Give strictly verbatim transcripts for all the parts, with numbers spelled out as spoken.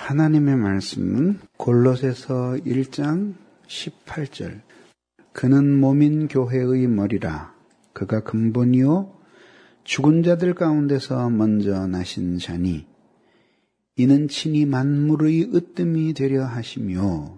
하나님의 말씀은 골로새서 일 장 십팔 절. 그는 몸인 교회의 머리라. 그가 근본이요 죽은 자들 가운데서 먼저 나신 자니 이는 친히 만물의 으뜸이 되려 하시며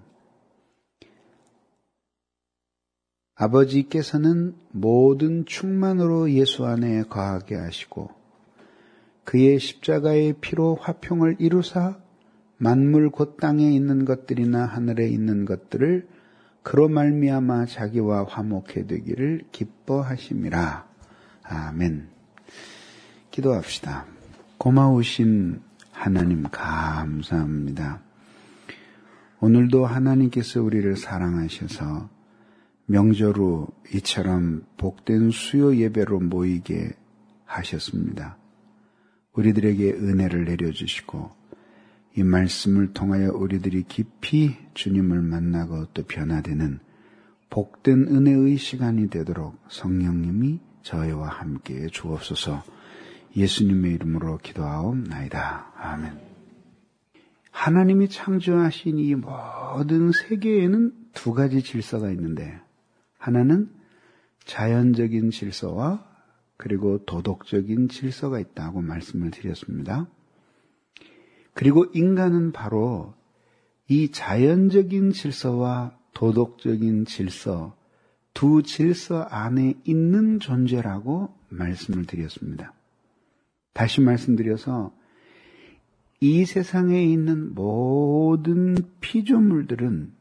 아버지께서는 모든 충만으로 예수 안에 거하게 하시고 그의 십자가의 피로 화평을 이루사 만물 곧 땅에 있는 것들이나 하늘에 있는 것들을 그로 말미암아 자기와 화목해 되기를 기뻐하심이라. 아멘. 기도합시다. 고마우신 하나님 감사합니다. 오늘도 하나님께서 우리를 사랑하셔서 명절 후 이처럼 복된 수요 예배로 모이게 하셨습니다. 우리들에게 은혜를 내려주시고 이 말씀을 통하여 우리들이 깊이 주님을 만나고 또 변화되는 복된 은혜의 시간이 되도록 성령님이 저희와 함께 주옵소서. 예수님의 이름으로 기도하옵나이다. 아멘. 하나님이 창조하신 이 모든 세계에는 두 가지 질서가 있는데 하나는 자연적인 질서와 그리고 도덕적인 질서가 있다고 말씀을 드렸습니다. 그리고 인간은 바로 이 자연적인 질서와 도덕적인 질서, 두 질서 안에 있는 존재라고 말씀을 드렸습니다. 다시 말씀드려서 이 세상에 있는 모든 피조물들은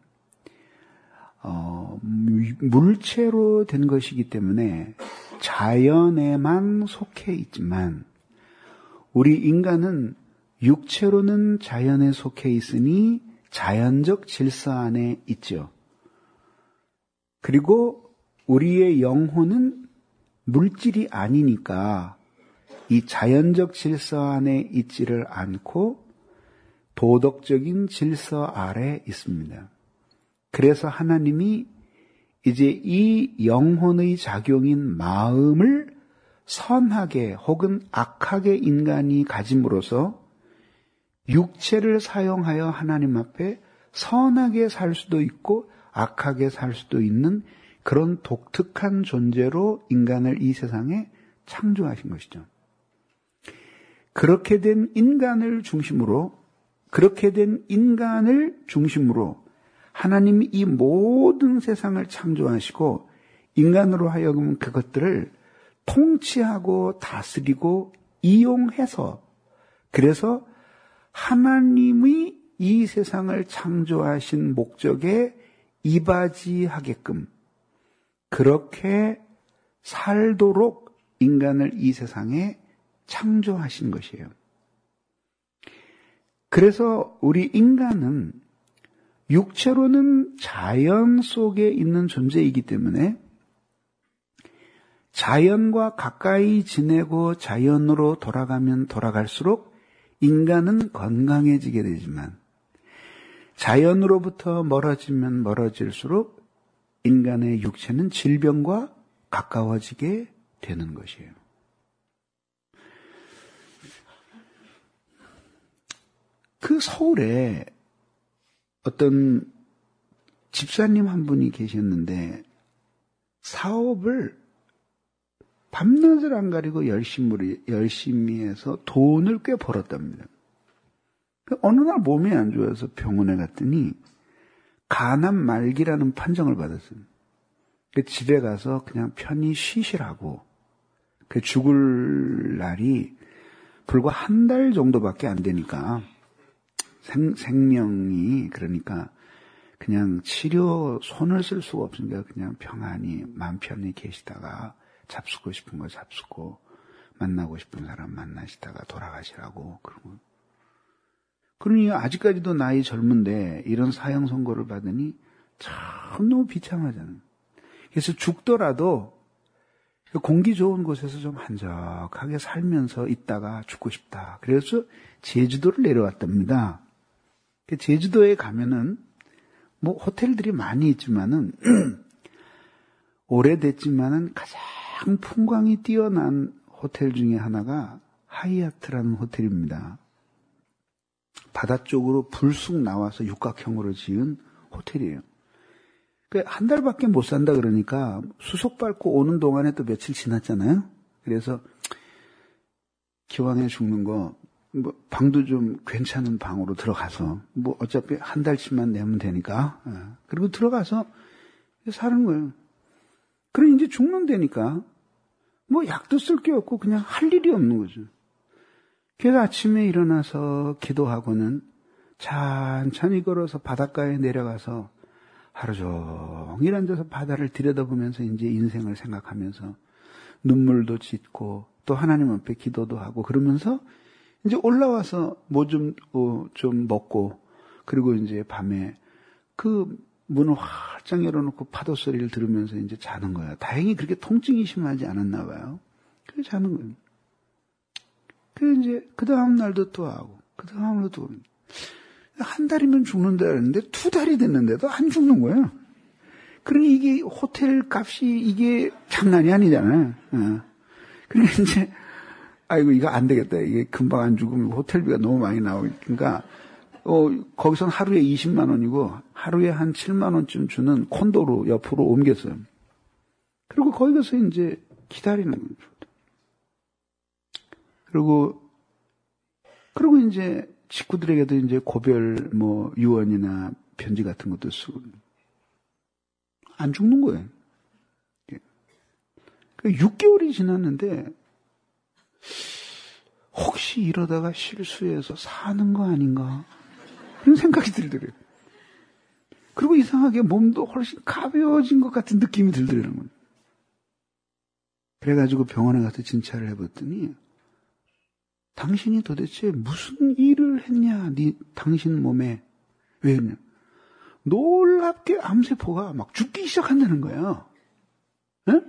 어, 물체로 된 것이기 때문에 자연에만 속해 있지만 우리 인간은 육체로는 자연에 속해 있으니 자연적 질서 안에 있죠. 그리고 우리의 영혼은 물질이 아니니까 이 자연적 질서 안에 있지를 않고 도덕적인 질서 아래 있습니다. 그래서 하나님이 이제 이 영혼의 작용인 마음을 선하게 혹은 악하게 인간이 가짐으로써 육체를 사용하여 하나님 앞에 선하게 살 수도 있고 악하게 살 수도 있는 그런 독특한 존재로 인간을 이 세상에 창조하신 것이죠. 그렇게 된 인간을 중심으로 그렇게 된 인간을 중심으로 하나님이 이 모든 세상을 창조하시고 인간으로 하여금 그것들을 통치하고 다스리고 이용해서 그래서 하나님이 이 세상을 창조하신 목적에 이바지하게끔 그렇게 살도록 인간을 이 세상에 창조하신 것이에요. 그래서 우리 인간은 육체로는 자연 속에 있는 존재이기 때문에 자연과 가까이 지내고 자연으로 돌아가면 돌아갈수록 인간은 건강해지게 되지만 자연으로부터 멀어지면 멀어질수록 인간의 육체는 질병과 가까워지게 되는 것이에요. 그 서울에 어떤 집사님 한 분이 계셨는데 사업을 밤낮을 안 가리고 열심히, 열심히 해서 돈을 꽤 벌었답니다. 어느 날 몸이 안 좋아서 병원에 갔더니 간암 말기라는 판정을 받았어요. 집에 가서 그냥 편히 쉬시라고. 죽을 날이 불과 한 달 정도밖에 안 되니까 생, 생명이 그러니까 그냥 치료 손을 쓸 수가 없으니까 그냥 평안히 마음 편히 계시다가 잡수고 싶은 거 잡수고 만나고 싶은 사람 만나시다가 돌아가시라고 그러고. 그러니 아직까지도 나이 젊은데 이런 사형 선고를 받으니 참 너무 비참하잖아요. 그래서 죽더라도 공기 좋은 곳에서 좀 한적하게 살면서 있다가 죽고 싶다. 그래서 제주도를 내려왔답니다. 제주도에 가면은 뭐 호텔들이 많이 있지만은 오래됐지만은 가장 풍광이 뛰어난 호텔 중에 하나가 하이아트라는 호텔입니다. 바다 쪽으로 불쑥 나와서 육각형으로 지은 호텔이에요. 한 달밖에 못 산다 그러니까 수속 밟고 오는 동안에 또 며칠 지났잖아요. 그래서 기왕에 죽는 거 뭐 방도 좀 괜찮은 방으로 들어가서 뭐 어차피 한 달치만 내면 되니까 그리고 들어가서 사는 거예요. 그럼 이제 죽는다니까 뭐 약도 쓸 게 없고 그냥 할 일이 없는 거죠. 그래서 아침에 일어나서 기도하고는 천천히 걸어서 바닷가에 내려가서 하루 종일 앉아서 바다를 들여다보면서 이제 인생을 생각하면서 눈물도 짓고 또 하나님 앞에 기도도 하고 그러면서 이제 올라와서 뭐 좀, 어, 좀 먹고 그리고 이제 밤에 그 문을 활짝 열어놓고 파도 소리를 들으면서 이제 자는 거야. 다행히 그렇게 통증이 심하지 않았나 봐요. 그래서 자는 거예요. 그 이제 그 다음 날도 또 하고 그 다음 날도 한 달이면 죽는다 그랬는데 두 달이 됐는데도 안 죽는 거예요. 그러니 이게 호텔 값이 이게 장난이 아니잖아요. 어. 그러니까 이제 아이고 이거 안 되겠다. 이게 금방 안 죽으면 호텔비가 너무 많이 나오니까 어 거기선 하루에 이십만 원이고 하루에 한 칠만 원쯤 주는 콘도로 옆으로 옮겼어요. 그리고 거기 가서 이제 기다리는 거죠. 그리고 그리고 이제 식구들에게도 이제 고별 뭐 유언이나 편지 같은 것도 쓰고 안 죽는 거예요. 육 개월이 지났는데 혹시 이러다가 실수해서 사는 거 아닌가 그런 생각이 들더래요. 그리고 이상하게 몸도 훨씬 가벼워진 것 같은 느낌이 들더라는 거예요. 그래가지고 병원에 가서 진찰을 해봤더니 당신이 도대체 무슨 일을 했냐, 네, 당신 몸에. 왜 했냐? 놀랍게 암세포가 막 죽기 시작한다는 거예요. 에?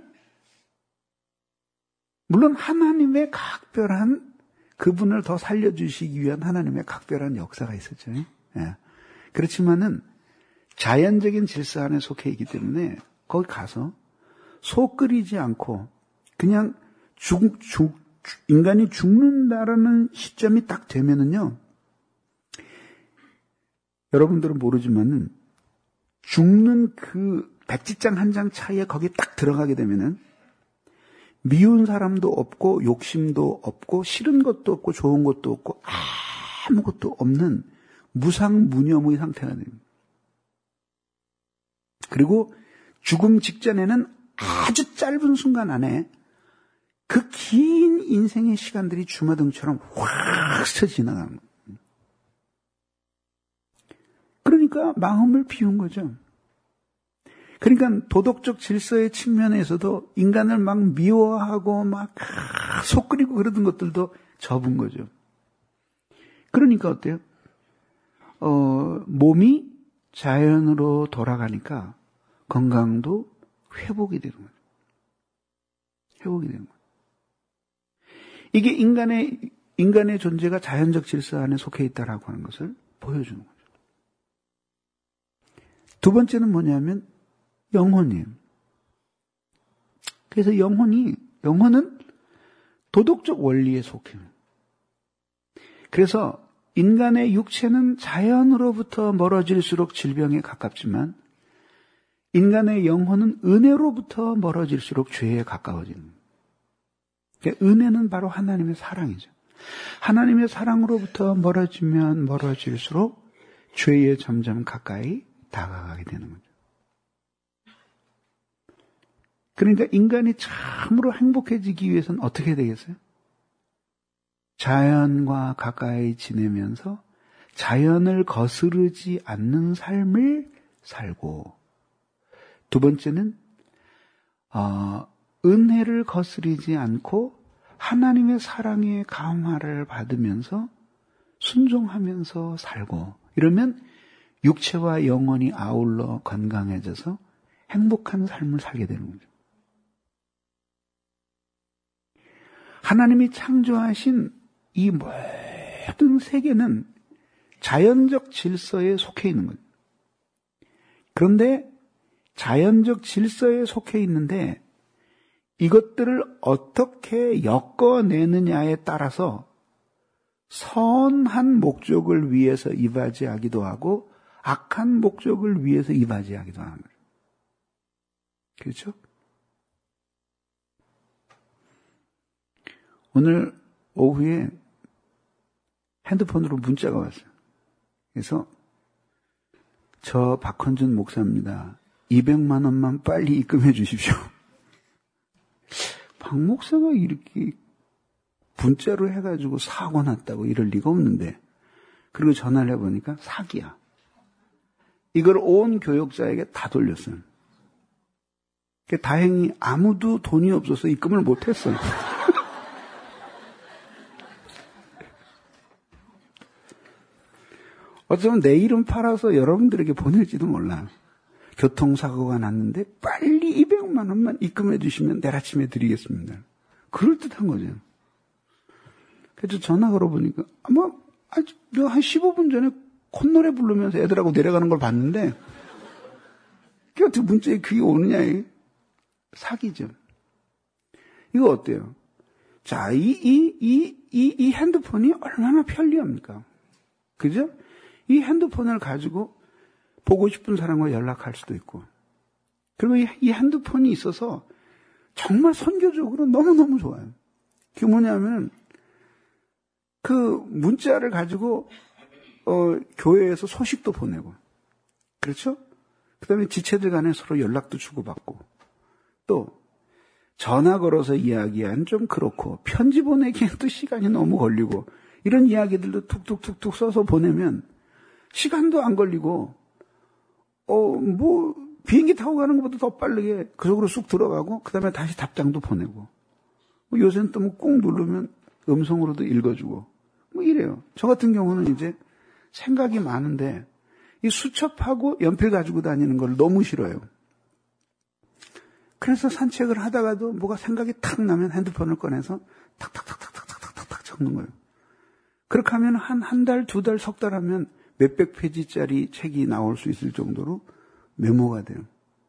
물론 하나님의 각별한, 그분을 더 살려주시기 위한 하나님의 각별한 역사가 있었죠. 예. 그렇지만은 자연적인 질서 안에 속해 있기 때문에 거기 가서 속 끓이지 않고 그냥 죽, 죽, 인간이 죽는다라는 시점이 딱 되면은요, 여러분들은 모르지만은 죽는 그 백지장 한 장 차이에 거기에 딱 들어가게 되면은 미운 사람도 없고 욕심도 없고 싫은 것도 없고 좋은 것도 없고 아무것도 없는 무상무념의 상태가 됩니다. 그리고 죽음 직전에는 아주 짧은 순간 안에 그 긴 인생의 시간들이 주마등처럼 확 스쳐 지나가는 거예요. 그러니까 마음을 비운 거죠. 그러니까 도덕적 질서의 측면에서도 인간을 막 미워하고 막 속 끓이고 그러던 것들도 접은 거죠. 그러니까 어때요? 어, 몸이 자연으로 돌아가니까 건강도 회복이 되는 거죠. 회복이 되는 거죠. 이게 인간의, 인간의 존재가 자연적 질서 안에 속해 있다라고 하는 것을 보여주는 거죠. 두 번째는 뭐냐면 영혼이에요. 그래서 영혼이, 영혼은 도덕적 원리에 속해요. 그래서 인간의 육체는 자연으로부터 멀어질수록 질병에 가깝지만 인간의 영혼은 은혜로부터 멀어질수록 죄에 가까워지는 거예요. 그러니까 은혜는 바로 하나님의 사랑이죠. 하나님의 사랑으로부터 멀어지면 멀어질수록 죄에 점점 가까이 다가가게 되는 거죠. 그러니까 인간이 참으로 행복해지기 위해서는 어떻게 되겠어요? 자연과 가까이 지내면서 자연을 거스르지 않는 삶을 살고, 두 번째는 어, 은혜를 거스르지 않고 하나님의 사랑의 강화를 받으면서 순종하면서 살고, 이러면 육체와 영혼이 아울러 건강해져서 행복한 삶을 살게 되는 거죠. 하나님이 창조하신 이 모든 세계는 자연적 질서에 속해 있는 거예요. 그런데 자연적 질서에 속해 있는데 이것들을 어떻게 엮어내느냐에 따라서 선한 목적을 위해서 이바지하기도 하고 악한 목적을 위해서 이바지하기도 하는 거예요. 그렇죠? 오늘 오후에 핸드폰으로 문자가 왔어요. 그래서 저 박헌준 목사입니다. 이백만 원만 빨리 입금해 주십시오. 박 목사가 이렇게 문자로 해가지고 사고 났다고 이럴 리가 없는데, 그리고 전화를 해보니까 사기야. 이걸 온 교역자에게 다 돌렸어요. 다행히 아무도 돈이 없어서 입금을 못했어요. 어쩌면 내 이름 팔아서 여러분들에게 보낼지도 몰라. 교통사고가 났는데 빨리 이백만 원만 입금해 주시면 내일 아침에 드리겠습니다. 그럴듯한 거죠. 그래서 전화 걸어보니까 아마 한 십오 분 전에 콧노래 부르면서 애들하고 내려가는 걸 봤는데 그게 어떻게 문자에 그게 오느냐. 사기죠. 이거 어때요? 자, 이, 이, 이, 이, 이 핸드폰이 얼마나 편리합니까? 그죠? 이 핸드폰을 가지고 보고 싶은 사람과 연락할 수도 있고, 그리고 이, 이 핸드폰이 있어서 정말 선교적으로 너무너무 좋아요. 그게 뭐냐면, 그 문자를 가지고, 어, 교회에서 소식도 보내고, 그렇죠? 그 다음에 지체들 간에 서로 연락도 주고받고, 또, 전화 걸어서 이야기한 좀 그렇고, 편지 보내기엔 또 시간이 너무 걸리고, 이런 이야기들도 툭툭툭툭 써서 보내면, 시간도 안 걸리고, 어, 뭐, 비행기 타고 가는 것보다 더 빠르게 그 속으로 쑥 들어가고, 그 다음에 다시 답장도 보내고, 뭐 요새는 또 뭐 꾹 누르면 음성으로도 읽어주고, 뭐 이래요. 저 같은 경우는 이제 생각이 많은데, 이 수첩하고 연필 가지고 다니는 걸 너무 싫어요. 그래서 산책을 하다가도 뭐가 생각이 탁 나면 핸드폰을 꺼내서 탁탁탁탁탁탁탁탁 적는 거예요. 그렇게 하면 한 한 달, 두 달, 석 달 하면 몇백 페이지짜리 책이 나올 수 있을 정도로 메모가 돼요.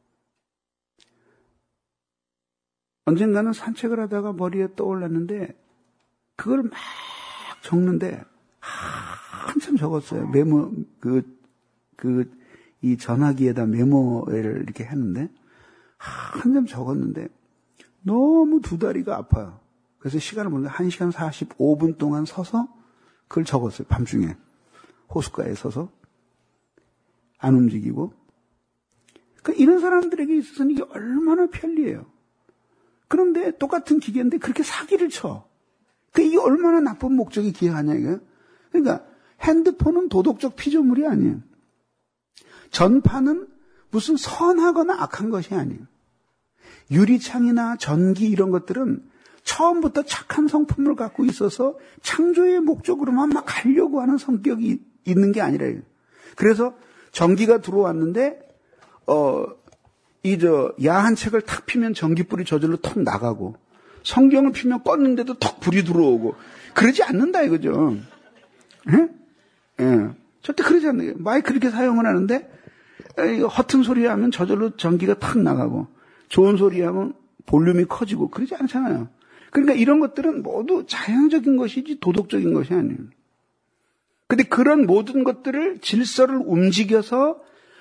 언젠가는 산책을 하다가 머리에 떠올랐는데 그걸 막 적는데 한참 적었어요. 메모, 그, 그, 이 전화기에다 메모를 이렇게 했는데 한참 적었는데 너무 두 다리가 아파요. 그래서 시간을 보는데 한 시간 사십오 분 동안 서서 그걸 적었어요. 밤중에. 호숫가에 서서. 안 움직이고. 그러니까 이런 사람들에게 있어서는 이게 얼마나 편리해요. 그런데 똑같은 기계인데 그렇게 사기를 쳐. 그러니까 이게 얼마나 나쁜 목적에 기여하냐, 이거예요. 그러니까 핸드폰은 도덕적 피조물이 아니에요. 전파는 무슨 선하거나 악한 것이 아니에요. 유리창이나 전기 이런 것들은 처음부터 착한 성품을 갖고 있어서 창조의 목적으로만 막 가려고 하는 성격이 있는 게 아니라요. 그래서 전기가 들어왔는데 어, 이 저 야한 책을 탁 피면 전기불이 저절로 턱 나가고 성경을 피면 껐는데도 턱 불이 들어오고 그러지 않는다 이거죠. 예? 예. 절대 그러지 않는 게 마이크 그렇게 사용을 하는데 허튼 소리 하면 저절로 전기가 탁 나가고 좋은 소리 하면 볼륨이 커지고 그러지 않잖아요. 그러니까 이런 것들은 모두 자연적인 것이지 도덕적인 것이 아니에요. 근데 그런 모든 것들을 질서를 움직여서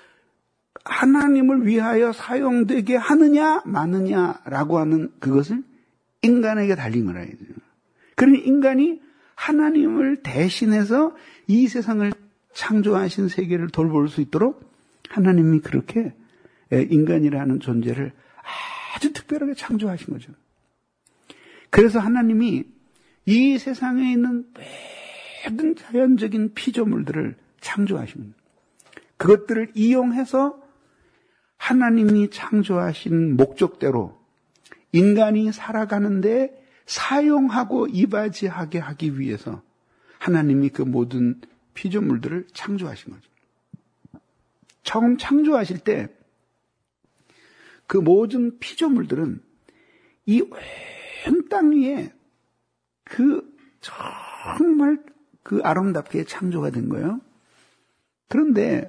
하나님을 위하여 사용되게 하느냐 마느냐라고 하는 그것을 인간에게 달린 거라 해야죠. 그러니 인간이 하나님을 대신해서 이 세상을 창조하신 세계를 돌볼 수 있도록 하나님이 그렇게 인간이라는 존재를 아주 특별하게 창조하신 거죠. 그래서 하나님이 이 세상에 있는 모든 자연적인 피조물들을 창조하십니다. 그것들을 이용해서 하나님이 창조하신 목적대로 인간이 살아가는데 사용하고 이바지하게 하기 위해서 하나님이 그 모든 피조물들을 창조하신 거죠. 처음 창조하실 때 그 모든 피조물들은 이 온 땅 위에 그 정말 그 아름답게 창조가 된 거예요. 그런데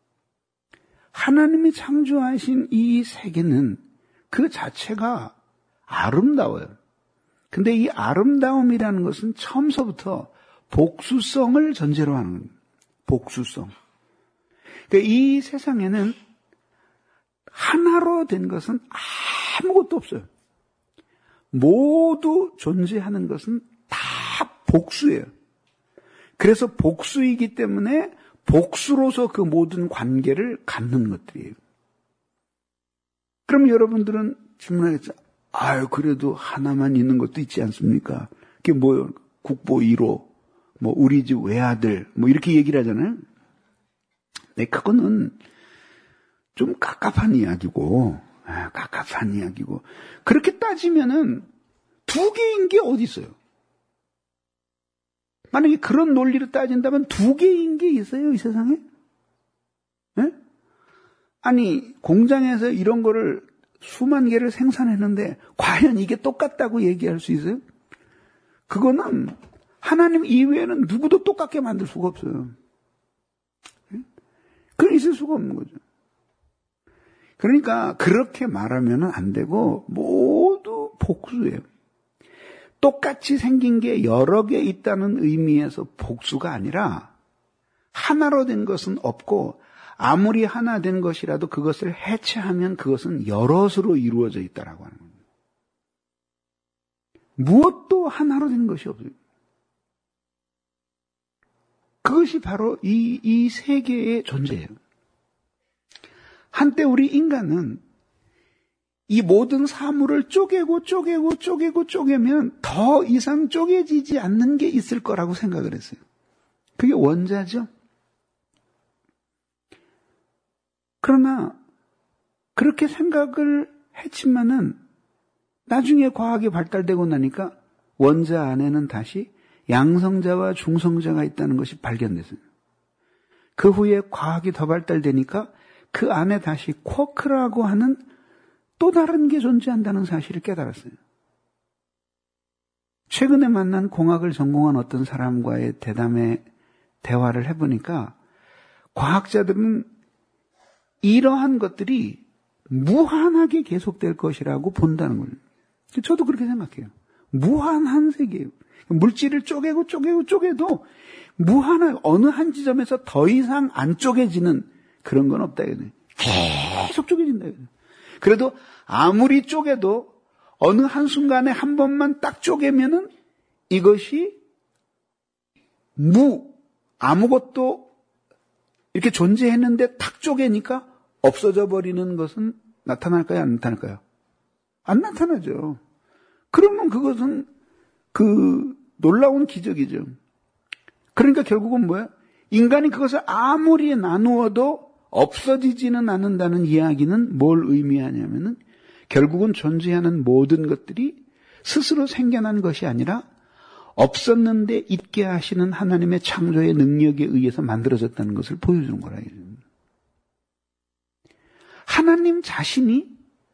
하나님이 창조하신 이 세계는 그 자체가 아름다워요. 근데 이 아름다움이라는 것은 처음서부터 복수성을 전제로 하는 겁니다. 복수성. 그러니까 이 세상에는 하나로 된 것은 아무것도 없어요. 모두 존재하는 것은 다 복수예요. 그래서 복수이기 때문에 복수로서 그 모든 관계를 갖는 것들이에요. 그럼 여러분들은 질문하겠죠. 아유, 그래도 하나만 있는 것도 있지 않습니까? 그게 뭐예요? 국보 일 호, 뭐, 우리 집 외아들, 뭐, 이렇게 얘기를 하잖아요. 네, 그거는 좀 깝깝한 이야기고, 아, 깝깝한 이야기고. 그렇게 따지면은 두 개인 게 어디 있어요? 만약에 그런 논리로 따진다면 두 개인 게 있어요, 이 세상에? 네? 아니, 공장에서 이런 거를 수만 개를 생산했는데 과연 이게 똑같다고 얘기할 수 있어요? 그거는 하나님 이외에는 누구도 똑같게 만들 수가 없어요. 그건 있을 수가 없는 거죠. 그러니까 그렇게 말하면 안 되고 모두 복수예요. 똑같이 생긴 게 여러 개 있다는 의미에서 복수가 아니라 하나로 된 것은 없고 아무리 하나 된 것이라도 그것을 해체하면 그것은 여럿으로 이루어져 있다라고 하는 겁니다. 무엇도 하나로 된 것이 없어요. 그것이 바로 이, 이 세계의 존재예요. 한때 우리 인간은 이 모든 사물을 쪼개고 쪼개고 쪼개고 쪼개면 더 이상 쪼개지지 않는 게 있을 거라고 생각을 했어요. 그게 원자죠. 그러나 그렇게 생각을 했지만은 나중에 과학이 발달되고 나니까 원자 안에는 다시 양성자와 중성자가 있다는 것이 발견됐어요. 그 후에 과학이 더 발달되니까 그 안에 다시 쿼크라고 하는 또 다른 게 존재한다는 사실을 깨달았어요. 최근에 만난 공학을 전공한 어떤 사람과의 대담에 대화를 해보니까 과학자들은 이러한 것들이 무한하게 계속될 것이라고 본다는 거예요. 저도 그렇게 생각해요. 무한한 세계예요. 물질을 쪼개고 쪼개고 쪼개도 무한한 어느 한 지점에서 더 이상 안 쪼개지는 그런 건 없다. 계속 쪼개진다. 그래도 아무리 쪼개도 어느 한순간에 한 번만 딱 쪼개면은 이것이 무, 아무것도 이렇게 존재했는데 탁 쪼개니까 없어져 버리는 것은 나타날까요? 안 나타날까요? 안 나타나죠. 그러면 그것은 그 놀라운 기적이죠. 그러니까 결국은 뭐야? 인간이 그것을 아무리 나누어도 없어지지는 않는다는 이야기는 뭘 의미하냐면은 결국은 존재하는 모든 것들이 스스로 생겨난 것이 아니라 없었는데 있게 하시는 하나님의 창조의 능력에 의해서 만들어졌다는 것을 보여주는 거라. 하나님 자신이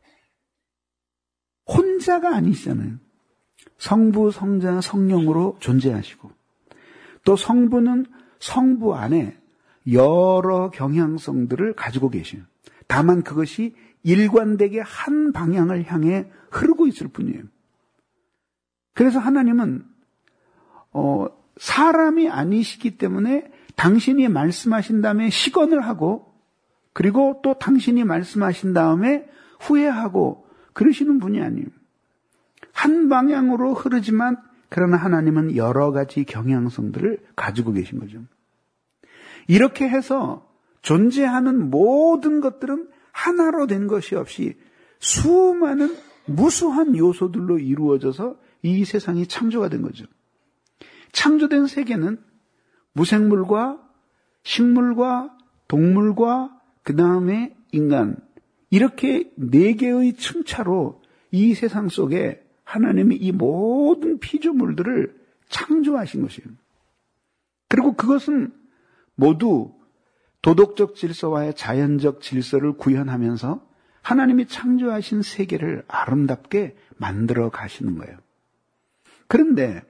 혼자가 아니시잖아요. 성부, 성자, 성령으로 존재하시고 또 성부는 성부 안에 여러 경향성들을 가지고 계셔요. 다만 그것이 일관되게 한 방향을 향해 흐르고 있을 뿐이에요. 그래서 하나님은 어, 사람이 아니시기 때문에 당신이 말씀하신 다음에 시건을 하고 그리고 또 당신이 말씀하신 다음에 후회하고 그러시는 분이 아니에요. 한 방향으로 흐르지만 그러나 하나님은 여러 가지 경향성들을 가지고 계신 거죠. 이렇게 해서 존재하는 모든 것들은 하나로 된 것이 없이 수많은 무수한 요소들로 이루어져서 이 세상이 창조가 된 거죠. 창조된 세계는 무생물과 식물과 동물과 그 다음에 인간 이렇게 네 개의 층차로 이 세상 속에 하나님이 이 모든 피조물들을 창조하신 것이에요. 그리고 그것은 모두 도덕적 질서와의 자연적 질서를 구현하면서 하나님이 창조하신 세계를 아름답게 만들어 가시는 거예요. 그런데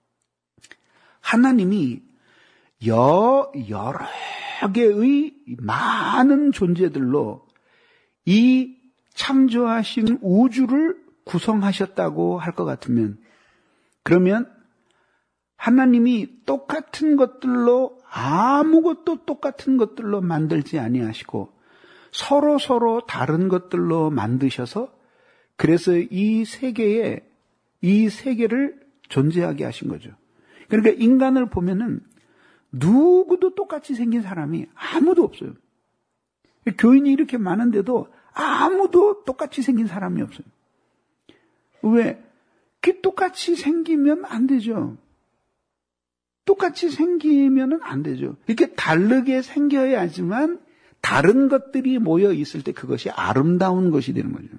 하나님이 여, 여러 개의 많은 존재들로 이 창조하신 우주를 구성하셨다고 할 것 같으면 그러면 하나님이 똑같은 것들로 아무것도 똑같은 것들로 만들지 아니하시고 서로 서로 다른 것들로 만드셔서 그래서 이 세계에 이 세계를 존재하게 하신 거죠. 그러니까 인간을 보면은 누구도 똑같이 생긴 사람이 아무도 없어요. 교인이 이렇게 많은데도 아무도 똑같이 생긴 사람이 없어요. 왜? 그 똑같이 생기면 안 되죠. 똑같이 생기면은 안 되죠. 이렇게 다르게 생겨야지만 다른 것들이 모여 있을 때 그것이 아름다운 것이 되는 거죠.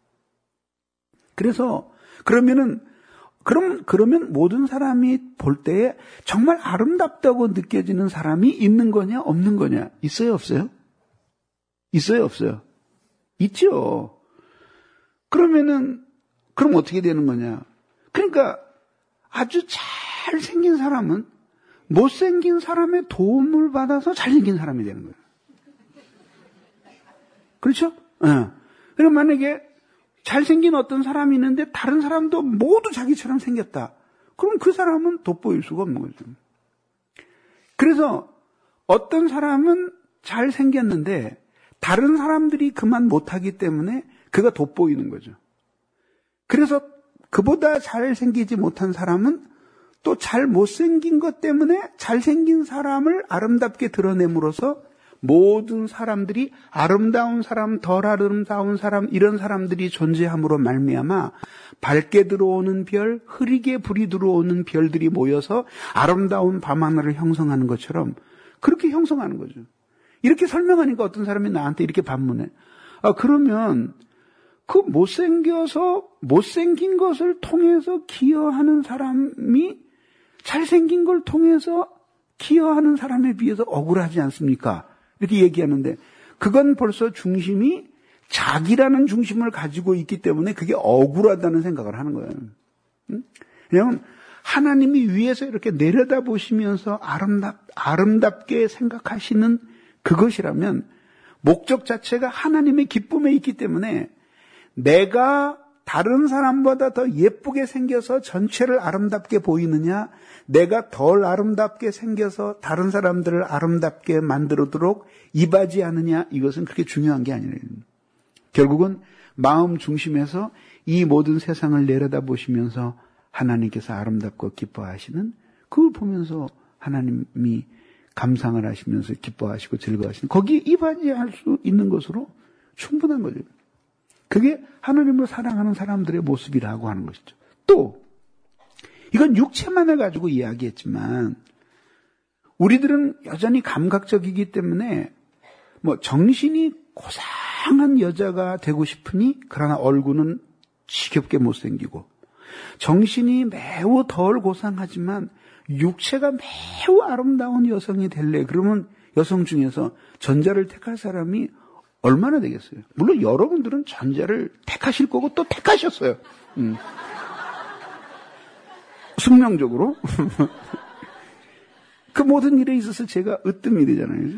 그래서 그러면은 그럼 그러면 모든 사람이 볼 때에 정말 아름답다고 느껴지는 사람이 있는 거냐 없는 거냐? 있어요 없어요? 있어요 없어요? 있죠. 그러면은 그럼 어떻게 되는 거냐? 그러니까 아주 잘생긴 사람은 못생긴 사람의 도움을 받아서 잘생긴 사람이 되는 거예요. 그렇죠? 네. 그럼 만약에 잘생긴 어떤 사람이 있는데 다른 사람도 모두 자기처럼 생겼다. 그럼 그 사람은 돋보일 수가 없는 거죠. 그래서 어떤 사람은 잘생겼는데 다른 사람들이 그만 못하기 때문에 그가 돋보이는 거죠. 그래서 그보다 잘생기지 못한 사람은 또 잘 못생긴 것 때문에 잘생긴 사람을 아름답게 드러냄으로써 모든 사람들이 아름다운 사람, 덜 아름다운 사람 이런 사람들이 존재함으로 말미암아 밝게 들어오는 별, 흐리게 불이 들어오는 별들이 모여서 아름다운 밤하늘을 형성하는 것처럼 그렇게 형성하는 거죠. 이렇게 설명하니까 어떤 사람이 나한테 이렇게 반문해. 아, 그러면 그 못생겨서 못생긴 것을 통해서 기여하는 사람이 잘생긴 걸 통해서 기여하는 사람에 비해서 억울하지 않습니까? 이렇게 얘기하는데 그건 벌써 중심이 자기라는 중심을 가지고 있기 때문에 그게 억울하다는 생각을 하는 거예요. 응? 왜냐하면 하나님이 위에서 이렇게 내려다보시면서 아름답, 아름답게 생각하시는 그것이라면 목적 자체가 하나님의 기쁨에 있기 때문에 내가 다른 사람보다 더 예쁘게 생겨서 전체를 아름답게 보이느냐, 내가 덜 아름답게 생겨서 다른 사람들을 아름답게 만들도록 이바지하느냐, 이것은 그렇게 중요한 게 아니에요. 결국은 마음 중심에서 이 모든 세상을 내려다보시면서 하나님께서 아름답고 기뻐하시는 그걸 보면서 하나님이 감상을 하시면서 기뻐하시고 즐거워하시는 거기에 이바지할 수 있는 것으로 충분한 거죠. 그게 하나님을 사랑하는 사람들의 모습이라고 하는 것이죠. 또 이건 육체만을 가지고 이야기했지만 우리들은 여전히 감각적이기 때문에 뭐 정신이 고상한 여자가 되고 싶으니 그러나 얼굴은 지겹게 못생기고 정신이 매우 덜 고상하지만 육체가 매우 아름다운 여성이 될래. 그러면 여성 중에서 전자를 택할 사람이 얼마나 되겠어요? 물론 여러분들은 전자를 택하실 거고 또 택하셨어요. 음. 숙명적으로. 그 모든 일에 있어서 제가 으뜸이 되잖아요.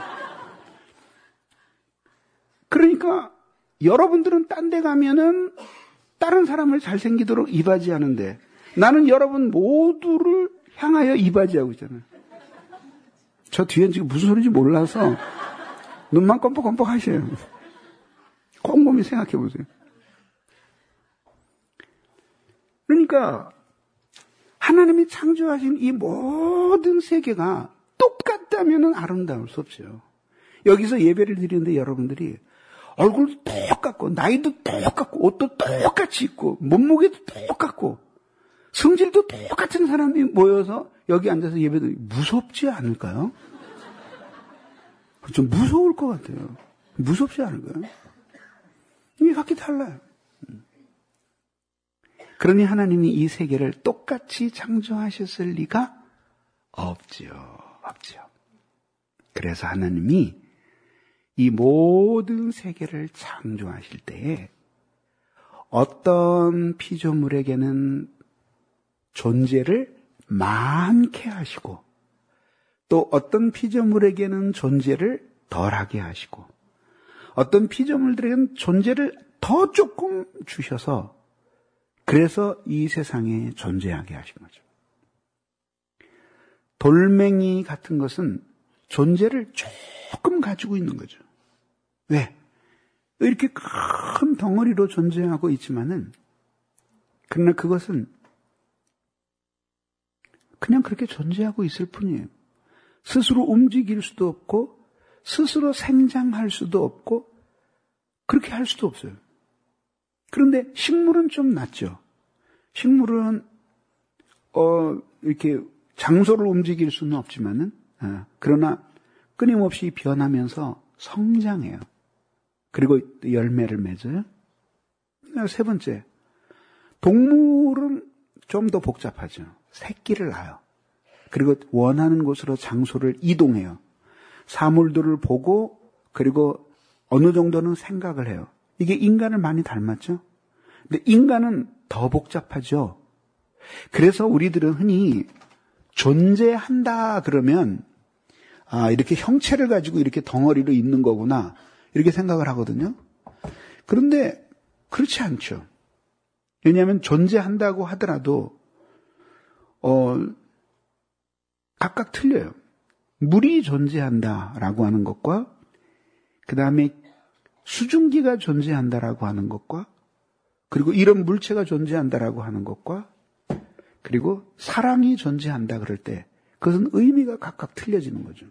그러니까 여러분들은 딴 데 가면은 다른 사람을 잘생기도록 이바지하는데 나는 여러분 모두를 향하여 이바지하고 있잖아요. 저 뒤엔 지금 무슨 소리인지 몰라서 눈만 껌뻑껌뻑 하셔요. 곰곰이 생각해 보세요. 그러니까 하나님이 창조하신 이 모든 세계가 똑같다면 아름다울 수 없어요. 여기서 예배를 드리는데 여러분들이 얼굴도 똑같고 나이도 똑같고 옷도 똑같이 입고 몸무게도 똑같고 성질도 똑같은 사람이 모여서 여기 앉아서 예배드리기 무섭지 않을까요? 좀 무서울 것 같아요. 무섭지 않을까요? 이게 각기 달라요. 그러니 하나님이 이 세계를 똑같이 창조하셨을 리가 없지요. 없지요. 그래서 하나님이 이 모든 세계를 창조하실 때에 어떤 피조물에게는 존재를 많게 하시고 또 어떤 피조물에게는 존재를 덜하게 하시고 어떤 피조물들에게는 존재를 더 조금 주셔서 그래서 이 세상에 존재하게 하신 거죠. 돌멩이 같은 것은 존재를 조금 가지고 있는 거죠. 왜? 이렇게 큰 덩어리로 존재하고 있지만은, 그러나 그것은 그냥 그렇게 존재하고 있을 뿐이에요. 스스로 움직일 수도 없고, 스스로 생장할 수도 없고, 그렇게 할 수도 없어요. 그런데 식물은 좀 낫죠. 식물은, 어, 이렇게 장소를 움직일 수는 없지만은, 어, 그러나 끊임없이 변하면서 성장해요. 그리고 열매를 맺어요. 세 번째, 동물은 좀 더 복잡하죠. 새끼를 낳아요. 그리고 원하는 곳으로 장소를 이동해요. 사물들을 보고, 그리고 어느 정도는 생각을 해요. 이게 인간을 많이 닮았죠? 근데 인간은 더 복잡하죠. 그래서 우리들은 흔히 존재한다 그러면, 아, 이렇게 형체를 가지고 이렇게 덩어리로 있는 거구나, 이렇게 생각을 하거든요. 그런데 그렇지 않죠. 왜냐하면 존재한다고 하더라도 어, 각각 틀려요. 물이 존재한다라고 하는 것과, 그 다음에 수증기가 존재한다라고 하는 것과, 그리고 이런 물체가 존재한다라고 하는 것과, 그리고 사랑이 존재한다 그럴 때 그것은 의미가 각각 틀려지는 거죠.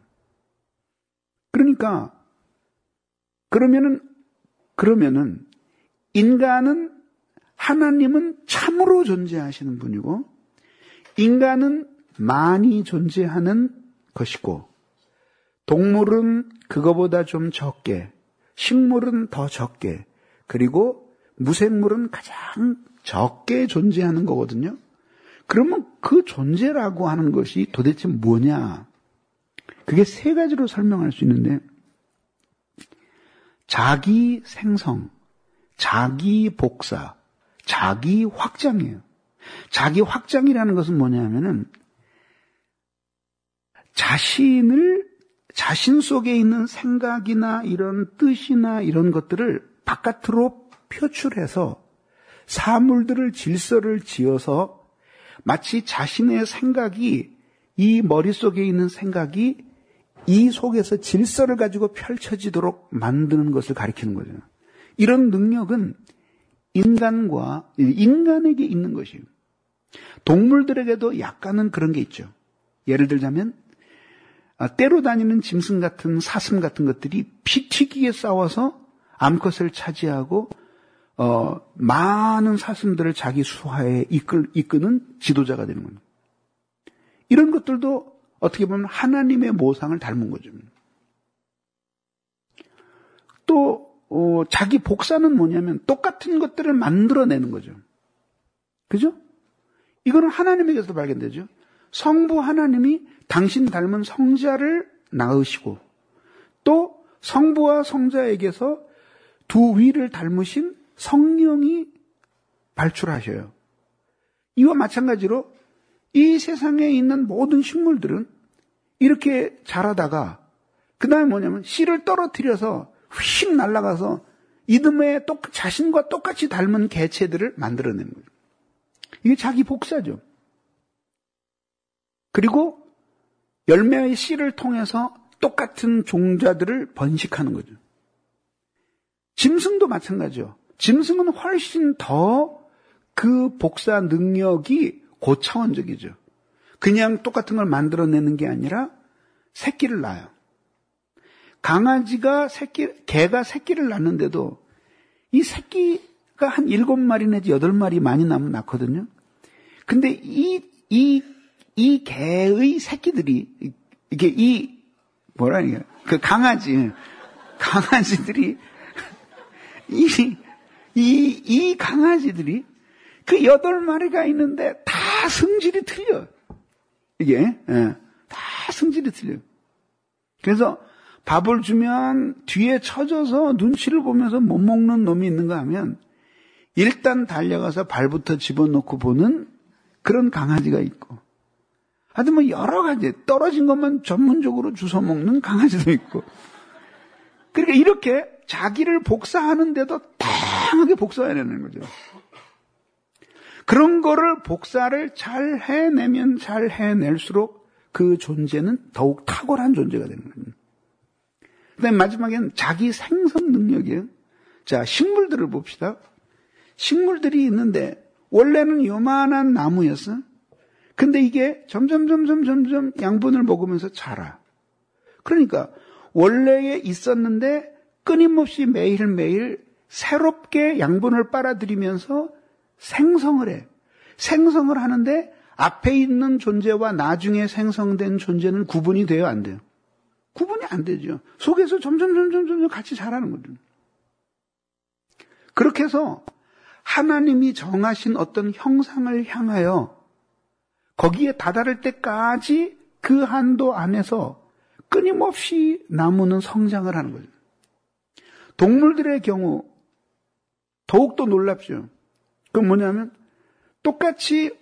그러니까 그러면은 그러면은 인간은, 하나님은 참으로 존재하시는 분이고, 인간은 많이 존재하는 것이고, 동물은 그거보다 좀 적게, 식물은 더 적게, 그리고 무생물은 가장 적게 존재하는 거거든요. 그러면 그 존재라고 하는 것이 도대체 뭐냐? 그게 세 가지로 설명할 수 있는데, 자기 생성, 자기 복사, 자기 확장이에요. 자기 확장이라는 것은 뭐냐면은 자신을, 자신 속에 있는 생각이나 이런 뜻이나 이런 것들을 바깥으로 표출해서 사물들을, 질서를 지어서 마치 자신의 생각이, 이 머릿속에 있는 생각이 이 속에서 질서를 가지고 펼쳐지도록 만드는 것을 가리키는 거죠. 이런 능력은 인간과, 인간에게 있는 것이에요. 동물들에게도 약간은 그런 게 있죠. 예를 들자면 떼로 다니는 짐승 같은, 사슴 같은 것들이 피 튀기게 싸워서 암컷을 차지하고 어, 많은 사슴들을 자기 수하에 이끌, 이끄는 지도자가 되는 겁니다. 이런 것들도 어떻게 보면 하나님의 모상을 닮은 거죠. 또 어, 자기 복사는 뭐냐면 똑같은 것들을 만들어내는 거죠. 그죠? 이거는 하나님에게서 발견되죠. 성부 하나님이 당신 닮은 성자를 낳으시고, 또 성부와 성자에게서 두 위를 닮으신 성령이 발출하셔요. 이와 마찬가지로 이 세상에 있는 모든 식물들은 이렇게 자라다가 그 다음에 뭐냐면 씨를 떨어뜨려서 휙 날아가서 이듬해 똑, 자신과 똑같이 닮은 개체들을 만들어내는 거예요. 이게 자기 복사죠. 그리고 열매의 씨를 통해서 똑같은 종자들을 번식하는 거죠. 짐승도 마찬가지죠. 짐승은 훨씬 더 그 복사 능력이 고차원적이죠. 그냥 똑같은 걸 만들어내는 게 아니라 새끼를 낳아요. 강아지가 새끼, 개가 새끼를 낳는데도 이 새끼가 한 일곱 마리 내지 여덟 마리 많이 낳으면 낳거든요. 근데 이, 이, 이 개의 새끼들이, 이게 이, 뭐라니까, 그 강아지, 강아지들이, 이, 이, 이 강아지들이 그 여덟 마리가 있는데 다 성질이 틀려. 이게, 예, 다 성질이 틀려. 그래서 밥을 주면 뒤에 쳐져서 눈치를 보면서 못 먹는 놈이 있는가 하면 일단 달려가서 발부터 집어넣고 보는 그런 강아지가 있고, 하여튼 뭐 여러 가지, 떨어진 것만 전문적으로 주워 먹는 강아지도 있고, 그러니까 이렇게 자기를 복사하는데도 다양하게 복사해내는 거죠. 그런 거를 복사를 잘 해내면 잘 해낼수록 그 존재는 더욱 탁월한 존재가 되는 거예요. 그 다음에 마지막에는 자기 생성 능력이에요. 자, 식물들을 봅시다. 식물들이 있는데 원래는 요만한 나무였어. 근데 이게 점점 점점 점점 양분을 먹으면서 자라. 그러니까 원래에 있었는데 끊임없이 매일매일 새롭게 양분을 빨아들이면서 생성을 해. 생성을 하는데 앞에 있는 존재와 나중에 생성된 존재는 구분이 돼요, 안 돼요? 구분이 안 되죠. 속에서 점점 점점 점점 같이 자라는 거죠. 그렇게 해서 하나님이 정하신 어떤 형상을 향하여 거기에 다다를 때까지 그 한도 안에서 끊임없이 나무는 성장을 하는 거죠. 동물들의 경우 더욱더 놀랍죠. 그건 뭐냐면 똑같이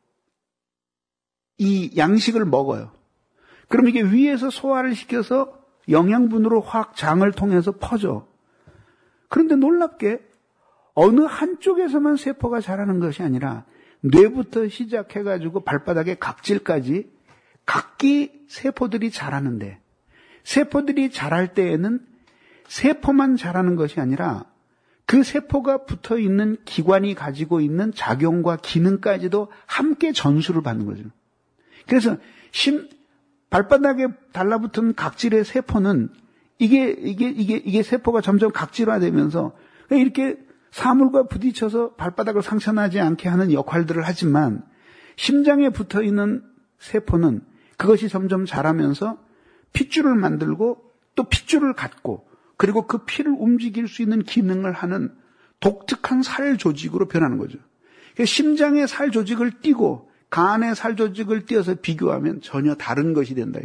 이 양식을 먹어요. 그럼 이게 위에서 소화를 시켜서 영양분으로 확 장을 통해서 퍼져. 그런데 놀랍게 어느 한쪽에서만 세포가 자라는 것이 아니라 뇌부터 시작해가지고 발바닥의 각질까지 각기 세포들이 자라는데, 세포들이 자랄 때에는 세포만 자라는 것이 아니라 그 세포가 붙어 있는 기관이 가지고 있는 작용과 기능까지도 함께 전수를 받는 거죠. 그래서 심, 발바닥에 달라붙은 각질의 세포는 이게, 이게, 이게, 이게 세포가 점점 각질화되면서 이렇게 사물과 부딪혀서 발바닥을 상처나지 않게 하는 역할들을 하지만 심장에 붙어 있는 세포는 그것이 점점 자라면서 핏줄을 만들고 또 핏줄을 갖고 그리고 그 피를 움직일 수 있는 기능을 하는 독특한 살 조직으로 변하는 거죠. 심장의 살 조직을 띄고 간의 살 조직을 띄어서 비교하면 전혀 다른 것이 된다.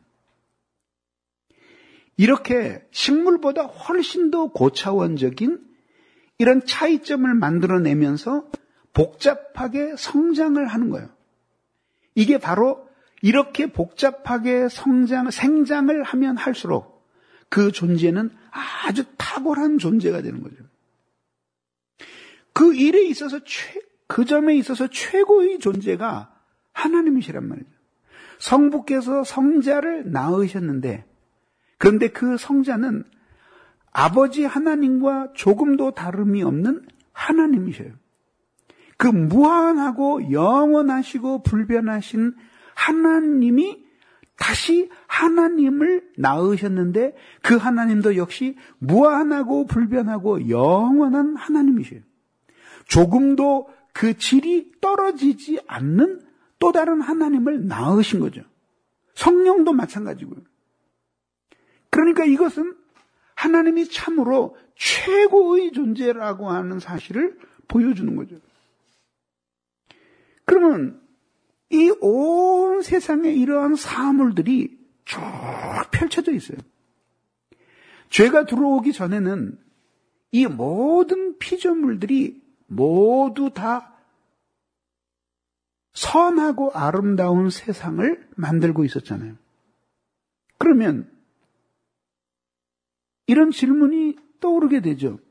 이렇게 식물보다 훨씬 더 고차원적인 이런 차이점을 만들어내면서 복잡하게 성장을 하는 거예요. 이게 바로 이렇게 복잡하게 성장, 생장을 하면 할수록 그 존재는 아주 탁월한 존재가 되는 거죠. 그 일에 있어서 최, 그 점에 있어서 최고의 존재가 하나님이시란 말이죠. 성부께서 성자를 낳으셨는데, 그런데 그 성자는 아버지 하나님과 조금도 다름이 없는 하나님이셔요. 그 무한하고 영원하시고 불변하신 하나님이 다시 하나님을 낳으셨는데 그 하나님도 역시 무한하고 불변하고 영원한 하나님이셔요. 조금도 그 질이 떨어지지 않는 또 다른 하나님을 낳으신 거죠. 성령도 마찬가지고요. 그러니까 이것은 하나님이 참으로 최고의 존재라고 하는 사실을 보여주는 거죠. 그러면 이 온 세상에 이러한 사물들이 쭉 펼쳐져 있어요. 죄가 들어오기 전에는 이 모든 피조물들이 모두 다 선하고 아름다운 세상을 만들고 있었잖아요. 그러면 이런 질문이 떠오르게 되죠.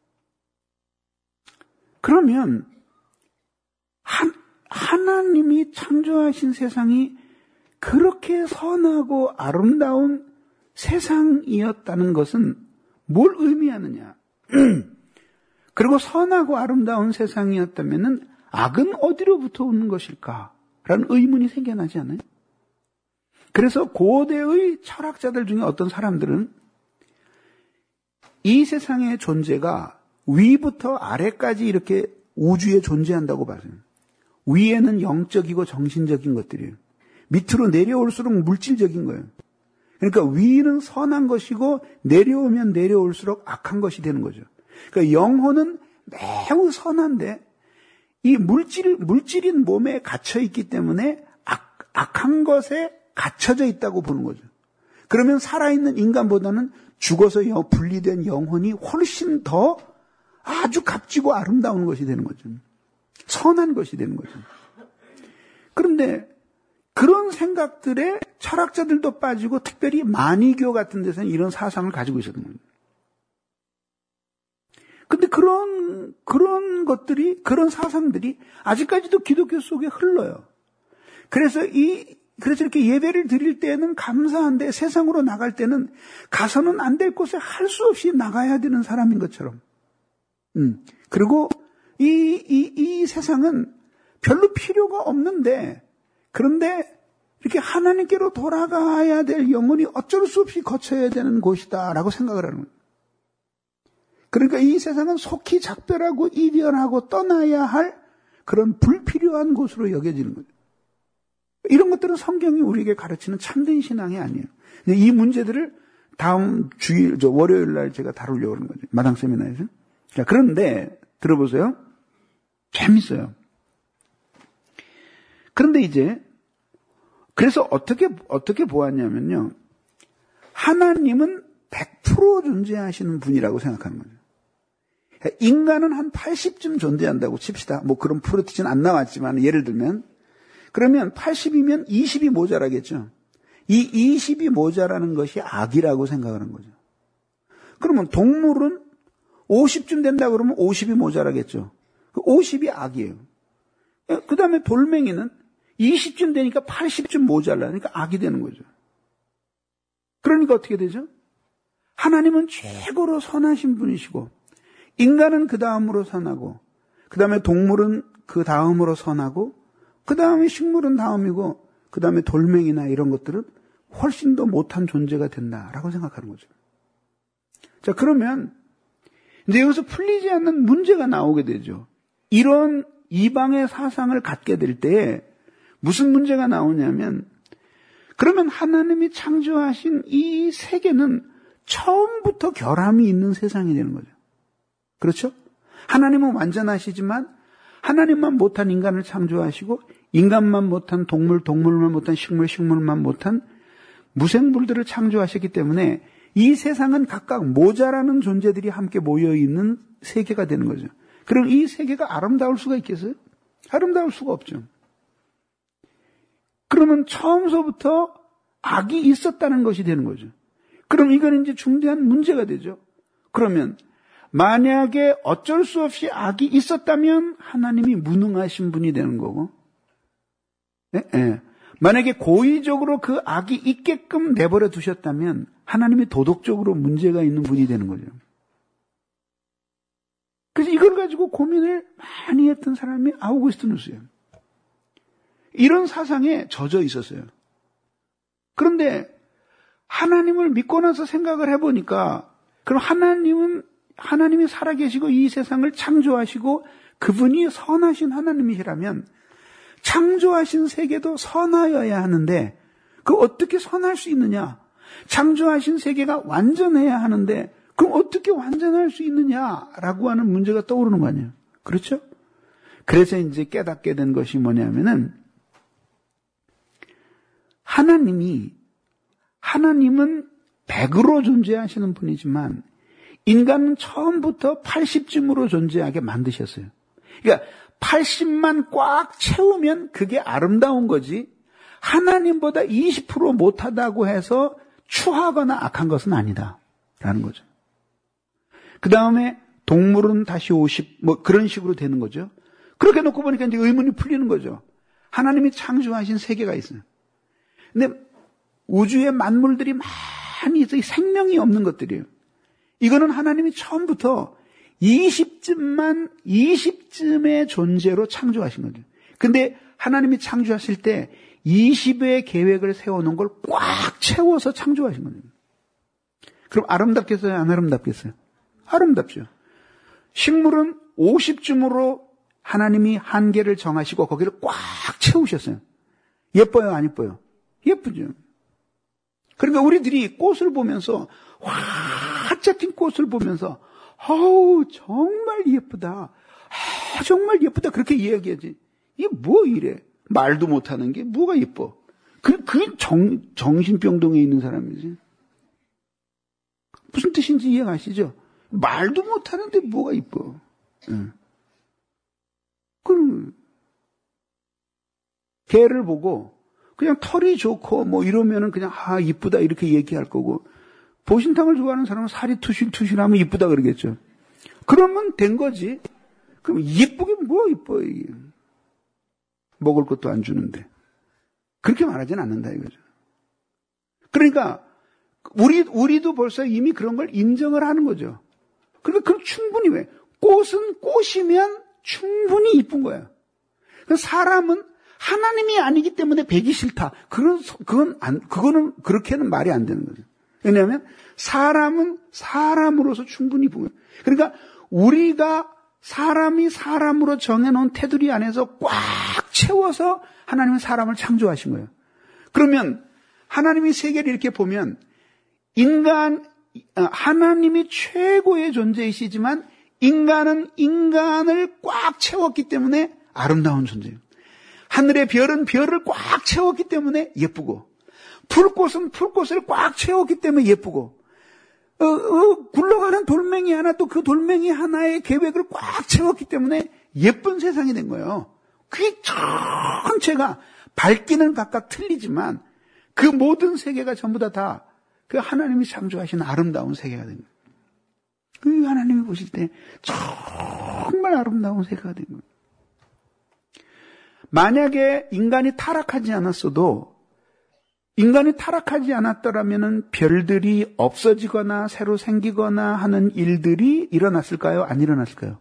그러면 한, 하나님이 창조하신 세상이 그렇게 선하고 아름다운 세상이었다는 것은 뭘 의미하느냐? 그리고 선하고 아름다운 세상이었다면 악은 어디로부터 오는 것일까라는 의문이 생겨나지 않아요? 그래서 고대의 철학자들 중에 어떤 사람들은 이 세상의 존재가 위부터 아래까지 이렇게 우주에 존재한다고 봐요. 위에는 영적이고 정신적인 것들이에요. 밑으로 내려올수록 물질적인 거예요. 그러니까 위는 선한 것이고 내려오면 내려올수록 악한 것이 되는 거죠. 그러니까 영혼은 매우 선한데 이 물질, 물질인 몸에 갇혀 있기 때문에 악, 악한 것에 갇혀져 있다고 보는 거죠. 그러면 살아있는 인간보다는 죽어서 분리된 영혼이 훨씬 더 아주 값지고 아름다운 것이 되는 거죠. 선한 것이 되는 거죠. 그런데 그런 생각들에 철학자들도 빠지고 특별히 만이교 같은 데서는 이런 사상을 가지고 있었던 거예요. 근데 그런, 그런 것들이, 그런 사상들이 아직까지도 기독교 속에 흘러요. 그래서 이 그래서 이렇게 예배를 드릴 때는 감사한데 세상으로 나갈 때는 가서는 안 될 곳에 할 수 없이 나가야 되는 사람인 것처럼. 음. 그리고 이, 이, 이 세상은 별로 필요가 없는데, 그런데 이렇게 하나님께로 돌아가야 될 영혼이 어쩔 수 없이 거쳐야 되는 곳이다라고 생각을 하는 거예요. 그러니까 이 세상은 속히 작별하고 이별하고 떠나야 할 그런 불필요한 곳으로 여겨지는 거예요. 이런 것들은 성경이 우리에게 가르치는 참된 신앙이 아니에요. 근데 이 문제들을 다음 주일, 저 월요일 날 제가 다루려고 하는 거죠. 마당 세미나에서. 자, 그런데 들어보세요. 재밌어요. 그런데 이제 그래서 어떻게 어떻게 보았냐면요. 하나님은 백 퍼센트 존재하시는 분이라고 생각하는 거죠. 인간은 한 팔십쯤 존재한다고 칩시다. 뭐 그런 프로티는 안 나왔지만 예를 들면 그러면 팔십이면 이십이 모자라겠죠. 이 이십이 모자라는 것이 악이라고 생각하는 거죠. 그러면 동물은 오십쯤 된다 그러면 오십이 모자라겠죠. 오십이 악이에요. 그 다음에 돌멩이는 이십쯤 되니까 팔십쯤 모자라니까 악이 되는 거죠. 그러니까 어떻게 되죠? 하나님은 최고로 선하신 분이시고 인간은 그 다음으로 선하고 그 다음에 동물은 그 다음으로 선하고 그 다음에 식물은 다음이고 그 다음에 돌멩이나 이런 것들은 훨씬 더 못한 존재가 된다라고 생각하는 거죠. 자, 그러면 이제 여기서 풀리지 않는 문제가 나오게 되죠. 이런 이방의 사상을 갖게 될 때 무슨 문제가 나오냐면 그러면 하나님이 창조하신 이 세계는 처음부터 결함이 있는 세상이 되는 거죠. 그렇죠? 하나님은 완전하시지만 하나님만 못한 인간을 창조하시고 인간만 못한 동물, 동물만 못한 식물, 식물만 못한 무생물들을 창조하셨기 때문에 이 세상은 각각 모자라는 존재들이 함께 모여있는 세계가 되는 거죠. 그럼 이 세계가 아름다울 수가 있겠어요? 아름다울 수가 없죠. 그러면 처음서부터 악이 있었다는 것이 되는 거죠. 그럼 이건 이제 중대한 문제가 되죠. 그러면 만약에 어쩔 수 없이 악이 있었다면 하나님이 무능하신 분이 되는 거고, 예, 예. 만약에 고의적으로 그 악이 있게끔 내버려 두셨다면 하나님이 도덕적으로 문제가 있는 분이 되는 거죠. 그래서 이걸 가지고 고민을 많이 했던 사람이 아우구스티누스예요. 이런 사상에 젖어 있었어요. 그런데 하나님을 믿고 나서 생각을 해보니까 그럼 하나님은 하나님이 살아계시고 이 세상을 창조하시고 그분이 선하신 하나님이시라면 창조하신 세계도 선하여야 하는데 그 어떻게 선할 수 있느냐? 창조하신 세계가 완전해야 하는데 그럼 어떻게 완전할 수 있느냐라고 하는 문제가 떠오르는 거 아니에요. 그렇죠? 그래서 이제 깨닫게 된 것이 뭐냐면은 하나님이 하나님은 백으로 존재하시는 분이지만 인간은 처음부터 팔십쯤으로 존재하게 만드셨어요. 그러니까 팔십만 꽉 채우면 그게 아름다운 거지 하나님보다 이십 퍼센트 못하다고 해서 추하거나 악한 것은 아니다라는 거죠. 그 다음에 동물은 다시 오십 뭐 그런 식으로 되는 거죠. 그렇게 놓고 보니까 이제 의문이 풀리는 거죠. 하나님이 창조하신 세계가 있어요. 근데 우주의 만물들이 많이 있어요. 생명이 없는 것들이에요. 이거는 하나님이 처음부터 이십쯤만, 이십쯤의 존재로 창조하신 거죠. 근데 하나님이 창조하실 때 이십의 계획을 세워놓은 걸 꽉 채워서 창조하신 거예요. 그럼 아름답겠어요? 안 아름답겠어요? 아름답죠. 식물은 오십쯤으로 하나님이 한계를 정하시고 거기를 꽉 채우셨어요. 예뻐요? 안 예뻐요? 예쁘죠. 그러니까 우리들이 꽃을 보면서 활짝 핀 꽃을 보면서 아우 정말 예쁘다. 아, 정말 예쁘다. 그렇게 이야기하지. 이게 뭐 이래. 말도 못하는 게 뭐가 예뻐. 그, 그 정, 정신병동에 있는 사람이지. 무슨 뜻인지 이해가시죠? 말도 못하는데 뭐가 예뻐. 응. 그럼 개를 보고 그냥 털이 좋고 뭐 이러면은 그냥 아 이쁘다 이렇게 얘기할 거고 보신탕을 좋아하는 사람은 살이 투실투실하면 이쁘다 그러겠죠. 그러면 된 거지. 그럼 이쁘게 뭐 이뻐 이게. 먹을 것도 안 주는데. 그렇게 말하지는 않는다 이거죠. 그러니까 우리 우리도 벌써 이미 그런 걸 인정을 하는 거죠. 그러니까 그럼 충분히 왜? 꽃은 꽃이면 충분히 이쁜 거예요. 사람은 하나님이 아니기 때문에 배기 싫다. 그건 그건 안 그거는 그렇게는 말이 안 되는 거죠. 왜냐하면 사람은 사람으로서 충분히 이쁜 거예요. 그러니까 우리가 사람이 사람으로 정해놓은 테두리 안에서 꽉 채워서 하나님은 사람을 창조하신 거예요. 그러면 하나님이 세계를 이렇게 보면 인간, 하나님이 최고의 존재이시지만 인간은 인간을 꽉 채웠기 때문에 아름다운 존재예요. 하늘의 별은 별을 꽉 채웠기 때문에 예쁘고, 풀꽃은 풀꽃을 꽉 채웠기 때문에 예쁘고, 어, 어, 굴러가는 돌멩이 하나 또 그 돌멩이 하나의 계획을 꽉 채웠기 때문에 예쁜 세상이 된 거예요. 그게 전체가 밝기는 각각 틀리지만 그 모든 세계가 전부 다 다 그 하나님이 창조하신 아름다운 세계가 된 거예요. 그 하나님이 보실 때 정말 아름다운 세계가 된 거예요. 만약에 인간이 타락하지 않았어도, 인간이 타락하지 않았더라면 별들이 없어지거나 새로 생기거나 하는 일들이 일어났을까요? 안 일어났을까요?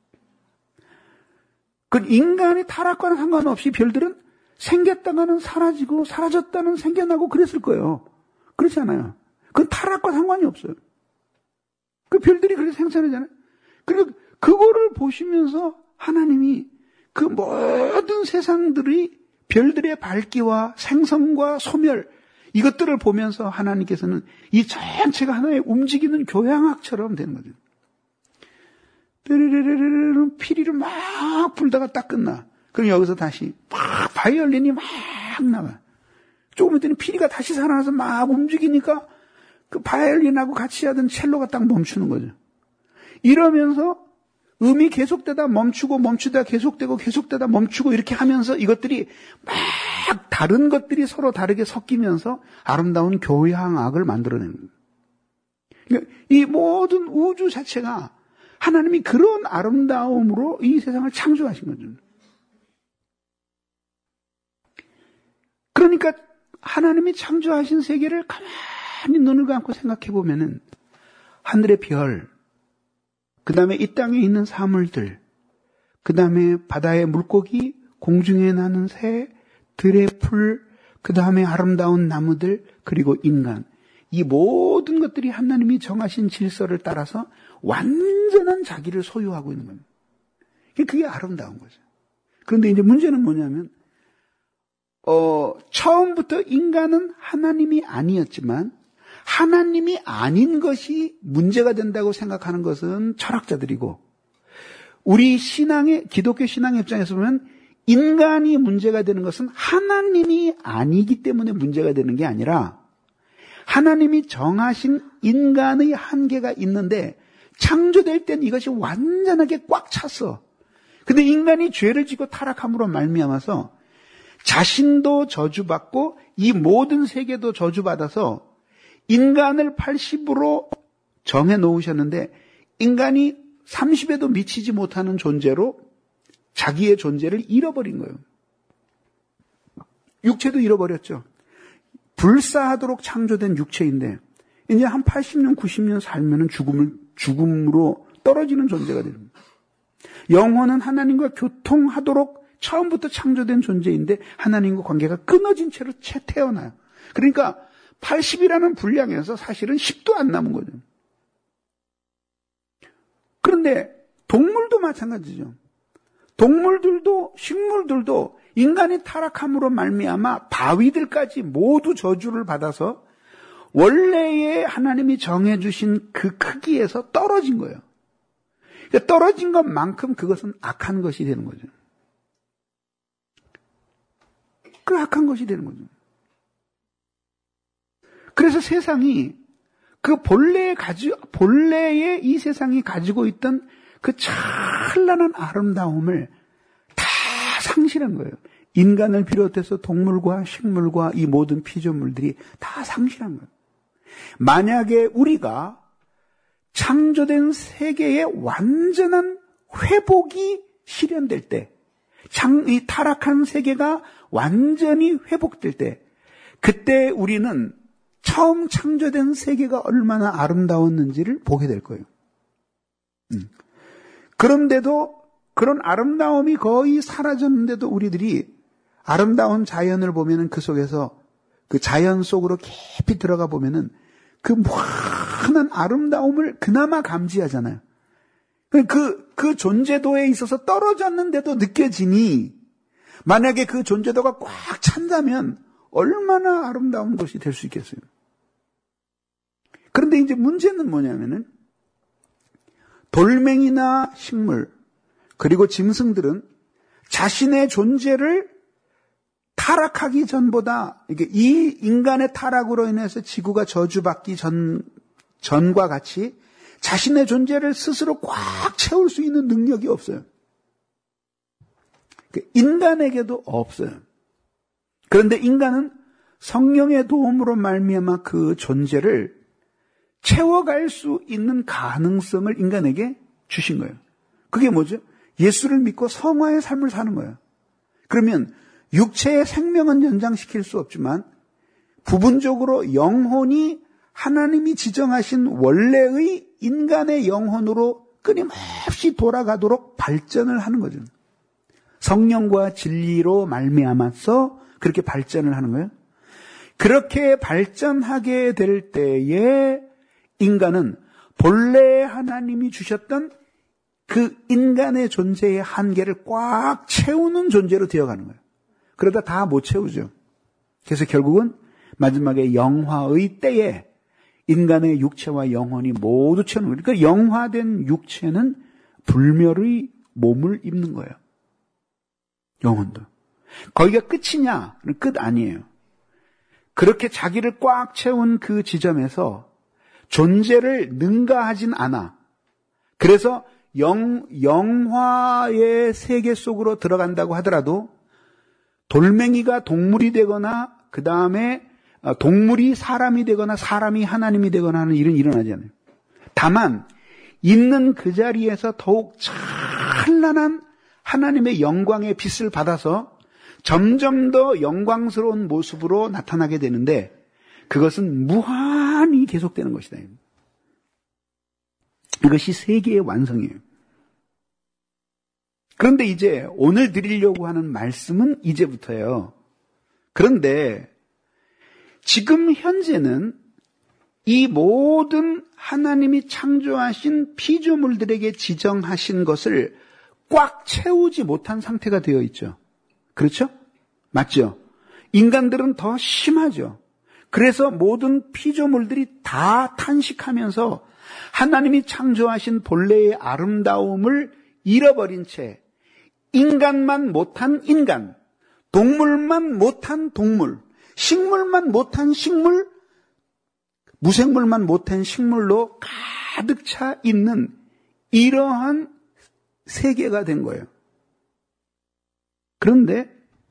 그 인간이 타락과는 상관없이 별들은 생겼다가는 사라지고 사라졌다는 생겨나고 그랬을 거예요. 그렇지 않아요. 그건 타락과 상관이 없어요. 그 별들이 그렇게 생산하잖아요. 그리고 그거를 보시면서 하나님이 그 모든 세상들이 별들의 밝기와 생성과 소멸, 이것들을 보면서 하나님께서는 이 전체가 하나의 움직이는 교향악처럼 되는 거죠. 르르르르르 피리를 막 불다가 딱 끝나. 그럼 여기서 다시 막 바이올린이 막 나가. 조금 있더니 피리가 다시 살아나서 막 움직이니까 그 바이올린하고 같이 하던 첼로가 딱 멈추는 거죠. 이러면서 음이 계속되다 멈추고 멈추다 계속되고 계속되다 멈추고 이렇게 하면서 이것들이 막 다른 것들이 서로 다르게 섞이면서 아름다운 교향악을 만들어내는 거예요. 그러니까 이 모든 우주 자체가 하나님이 그런 아름다움으로 이 세상을 창조하신 거죠. 그러니까 하나님이 창조하신 세계를 가만히 눈을 감고 생각해 보면은 하늘의 별, 그 다음에 이 땅에 있는 사물들, 그 다음에 바다의 물고기, 공중에 나는 새, 들의 풀, 그 다음에 아름다운 나무들, 그리고 인간. 이 모든 것들이 하나님이 정하신 질서를 따라서 완전한 자기를 소유하고 있는 겁니다. 그게 아름다운 거죠. 그런데 이제 문제는 뭐냐면, 어, 처음부터 인간은 하나님이 아니었지만, 하나님이 아닌 것이 문제가 된다고 생각하는 것은 철학자들이고, 우리 신앙의, 기독교 신앙의 입장에서 보면 인간이 문제가 되는 것은 하나님이 아니기 때문에 문제가 되는 게 아니라 하나님이 정하신 인간의 한계가 있는데 창조될 땐 이것이 완전하게 꽉 찼어. 근데 인간이 죄를 짓고 타락함으로 말미암아서 자신도 저주받고 이 모든 세계도 저주받아서 인간을 팔십으로 정해 놓으셨는데 인간이 삼십에도 미치지 못하는 존재로 자기의 존재를 잃어버린 거예요. 육체도 잃어버렸죠. 불사하도록 창조된 육체인데 이제 한 팔십 년, 구십 년 살면은 죽음을, 죽음으로 떨어지는 존재가 됩니다. 영혼은 하나님과 교통하도록 처음부터 창조된 존재인데 하나님과 관계가 끊어진 채로 채 태어나요. 그러니까 팔십이라는 분량에서 사실은 십도 안 남은 거죠. 그런데 동물도 마찬가지죠. 동물들도 식물들도 인간이 타락함으로 말미암아 바위들까지 모두 저주를 받아서 원래의 하나님이 정해주신 그 크기에서 떨어진 거예요. 그러니까 떨어진 것만큼 그것은 악한 것이 되는 거죠. 그 악한 것이 되는 거죠. 그래서 세상이 그 본래에 가지, 본래의 이 세상이 가지고 있던 그 찬란한 아름다움을 다 상실한 거예요. 인간을 비롯해서 동물과 식물과 이 모든 피조물들이 다 상실한 거예요. 만약에 우리가 창조된 세계의 완전한 회복이 실현될 때, 이 타락한 세계가 완전히 회복될 때, 그때 우리는 처음 창조된 세계가 얼마나 아름다웠는지를 보게 될 거예요. 음. 그런데도 그런 아름다움이 거의 사라졌는데도 우리들이 아름다운 자연을 보면은 그 속에서 그 자연 속으로 깊이 들어가 보면은 그 무한한 아름다움을 그나마 감지하잖아요. 그, 그 존재도에 있어서 떨어졌는데도 느껴지니 만약에 그 존재도가 꽉 찬다면 얼마나 아름다운 것이 될 수 있겠어요. 그런데 이제 문제는 뭐냐면은 돌멩이나 식물 그리고 짐승들은 자신의 존재를 타락하기 전보다 이게 이 인간의 타락으로 인해서 지구가 저주받기 전 전과 같이 자신의 존재를 스스로 꽉 채울 수 있는 능력이 없어요. 인간에게도 없어요. 그런데 인간은 성령의 도움으로 말미암아 그 존재를 채워갈 수 있는 가능성을 인간에게 주신 거예요. 그게 뭐죠? 예수를 믿고 성화의 삶을 사는 거예요. 그러면 육체의 생명은 연장시킬 수 없지만 부분적으로 영혼이 하나님이 지정하신 원래의 인간의 영혼으로 끊임없이 돌아가도록 발전을 하는 거죠. 성령과 진리로 말미암아서 그렇게 발전을 하는 거예요. 그렇게 발전하게 될 때에 인간은 본래 하나님이 주셨던 그 인간의 존재의 한계를 꽉 채우는 존재로 되어가는 거예요. 그러다 다 못 채우죠. 그래서 결국은 마지막에 영화의 때에 인간의 육체와 영혼이 모두 채우는 거예요. 그러니까 영화된 육체는 불멸의 몸을 입는 거예요. 영혼도. 거기가 끝이냐? 끝 아니에요. 그렇게 자기를 꽉 채운 그 지점에서 존재를 능가하진 않아. 그래서 영, 영화의 세계 속으로 들어간다고 하더라도 돌멩이가 동물이 되거나 그 다음에 동물이 사람이 되거나 사람이 하나님이 되거나 하는 일은 일어나지 않아요. 다만 있는 그 자리에서 더욱 찬란한 하나님의 영광의 빛을 받아서 점점 더 영광스러운 모습으로 나타나게 되는데 그것은 무한히 계속되는 것이다. 이것이 세계의 완성이에요. 그런데 이제 오늘 드리려고 하는 말씀은 이제부터예요. 그런데 지금 현재는 이 모든 하나님이 창조하신 피조물들에게 지정하신 것을 꽉 채우지 못한 상태가 되어 있죠. 그렇죠? 맞죠? 인간들은 더 심하죠. 그래서 모든 피조물들이 다 탄식하면서 하나님이 창조하신 본래의 아름다움을 잃어버린 채 인간만 못한 인간, 동물만 못한 동물, 식물만 못한 식물, 무생물만 못한 식물로 가득 차 있는 이러한 세계가 된 거예요. 그런데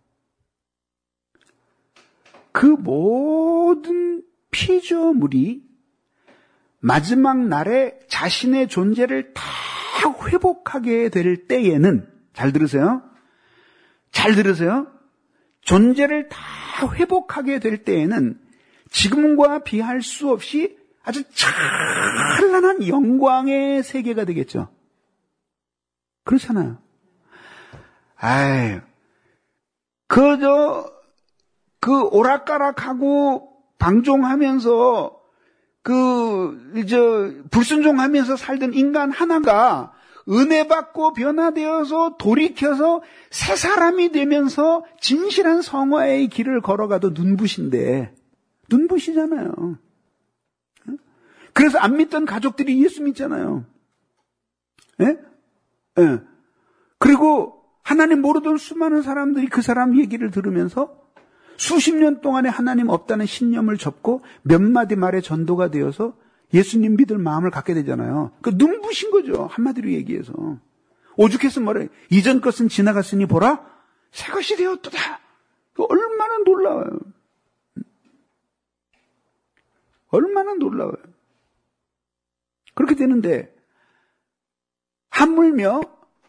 그 모든 피조물이 마지막 날에 자신의 존재를 다 회복하게 될 때에는, 잘 들으세요? 잘 들으세요? 존재를 다 회복하게 될 때에는 지금과 비할 수 없이 아주 찬란한 영광의 세계가 되겠죠. 그렇잖아요. 아이, 그, 저, 그 오락가락하고 방종하면서 그, 저, 불순종하면서 살던 인간 하나가 은혜 받고 변화되어서 돌이켜서 새 사람이 되면서 진실한 성화의 길을 걸어가도 눈부신데, 눈부시잖아요. 그래서 안 믿던 가족들이 예수 믿잖아요. 예? 예. 그리고 하나님 모르던 수많은 사람들이 그 사람 얘기를 들으면서 수십 년 동안에 하나님 없다는 신념을 접고 몇 마디 말에 전도가 되어서 예수님 믿을 마음을 갖게 되잖아요. 그 눈부신 거죠. 한마디로 얘기해서. 오죽해서 뭐래. 이전 것은 지나갔으니 보라. 새 것이 되었도다. 얼마나 놀라워요. 얼마나 놀라워요. 그렇게 되는데 하물며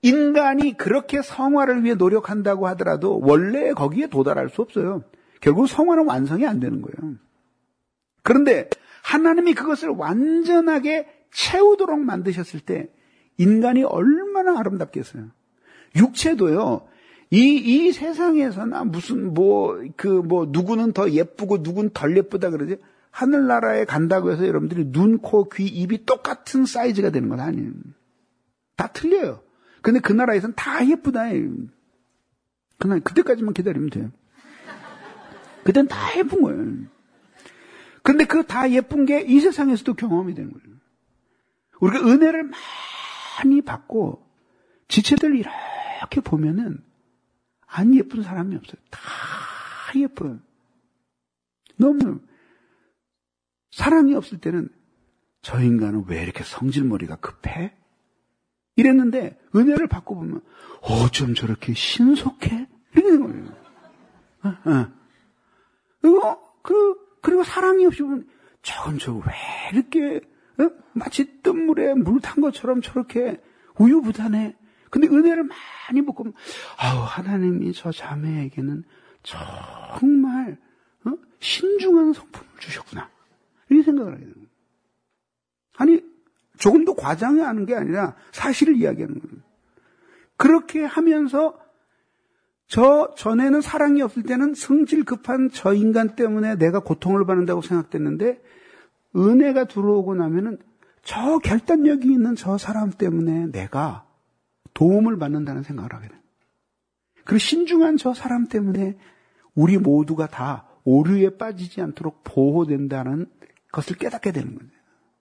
인간이 그렇게 성화를 위해 노력한다고 하더라도 원래 거기에 도달할 수 없어요. 결국 성화는 완성이 안 되는 거예요. 그런데 하나님이 그것을 완전하게 채우도록 만드셨을 때 인간이 얼마나 아름답겠어요. 육체도요. 이, 이 세상에서나 무슨 뭐, 그 뭐 누구는 더 예쁘고 누구는 덜 예쁘다 그러지. 하늘나라에 간다고 해서 여러분들이 눈, 코, 귀, 입이 똑같은 사이즈가 되는 건 아니에요. 다 틀려요. 근데 그 나라에서는 다 예쁘다. 그날 그때까지만 기다리면 돼요. 그땐 다 예쁜 거예요. 근데 그 다 예쁜 게 이 세상에서도 경험이 되는 거예요. 우리가 은혜를 많이 받고 지체들 이렇게 보면은 안 예쁜 사람이 없어요. 다 예뻐요. 너무 사랑이 없을 때는 저 인간은 왜 이렇게 성질머리가 급해? 이랬는데 은혜를 받고 보면 어쩜 저렇게 신속해? 이렇게 되는 거예요. 어, 어. 그리고, 그, 그리고 사랑이 없이 보면 저건 저 왜 이렇게 어? 마치 뜬물에 물 탄 것처럼 저렇게 우유부단해. 근데 은혜를 많이 받고 아우 하나님이 저 자매에게는 정말 어? 신중한 성품을 주셨구나. 이렇게 생각을 하게 되는 거예요. 아니 조금도 과장하는 게 아니라 사실을 이야기하는 거예요. 그렇게 하면서 저 전에는 사랑이 없을 때는 성질 급한 저 인간 때문에 내가 고통을 받는다고 생각됐는데 은혜가 들어오고 나면은 저 결단력이 있는 저 사람 때문에 내가 도움을 받는다는 생각을 하게 돼요. 그리고 신중한 저 사람 때문에 우리 모두가 다 오류에 빠지지 않도록 보호된다는 것을 깨닫게 되는 거예요.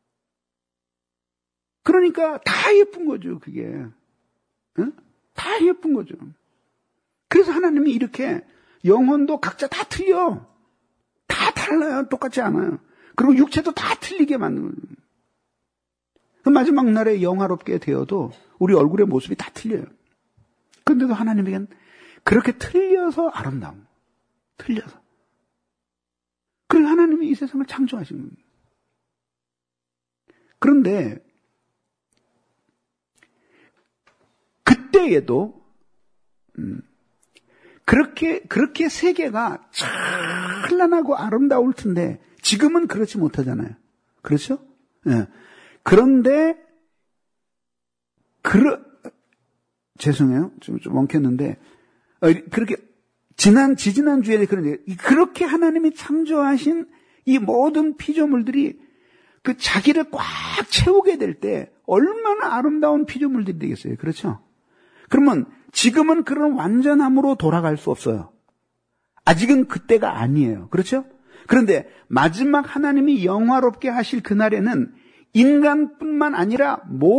그러니까 다 예쁜 거죠, 그게. 응? 다 예쁜 거죠. 그래서 하나님이 이렇게 영혼도 각자 다 틀려. 다 달라요. 똑같지 않아요. 그리고 육체도 다 틀리게 만드는 거예요. 그 마지막 날에 영화롭게 되어도 우리 얼굴의 모습이 다 틀려요. 그런데도 하나님에겐 그렇게 틀려서 아름다운, 틀려서. 그리고 하나님이 이 세상을 창조하신 겁니다. 그런데 그때에도 음, 그렇게 그렇게 세계가 찬란하고 아름다울 텐데 지금은 그렇지 못하잖아요. 그렇죠? 예. 그런데 그러 죄송해요. 좀, 좀 엉켰는데 어, 그렇게 지난 지지난 주에 그런 그렇게 하나님이 창조하신 이 모든 피조물들이 그 자기를 꽉 채우게 될 때 얼마나 아름다운 피조물들이 되겠어요. 그렇죠? 그러면 지금은 그런 완전함으로 돌아갈 수 없어요. 아직은 그때가 아니에요. 그렇죠? 그런데 마지막 하나님이 영화롭게 하실 그날에는 인간뿐만 아니라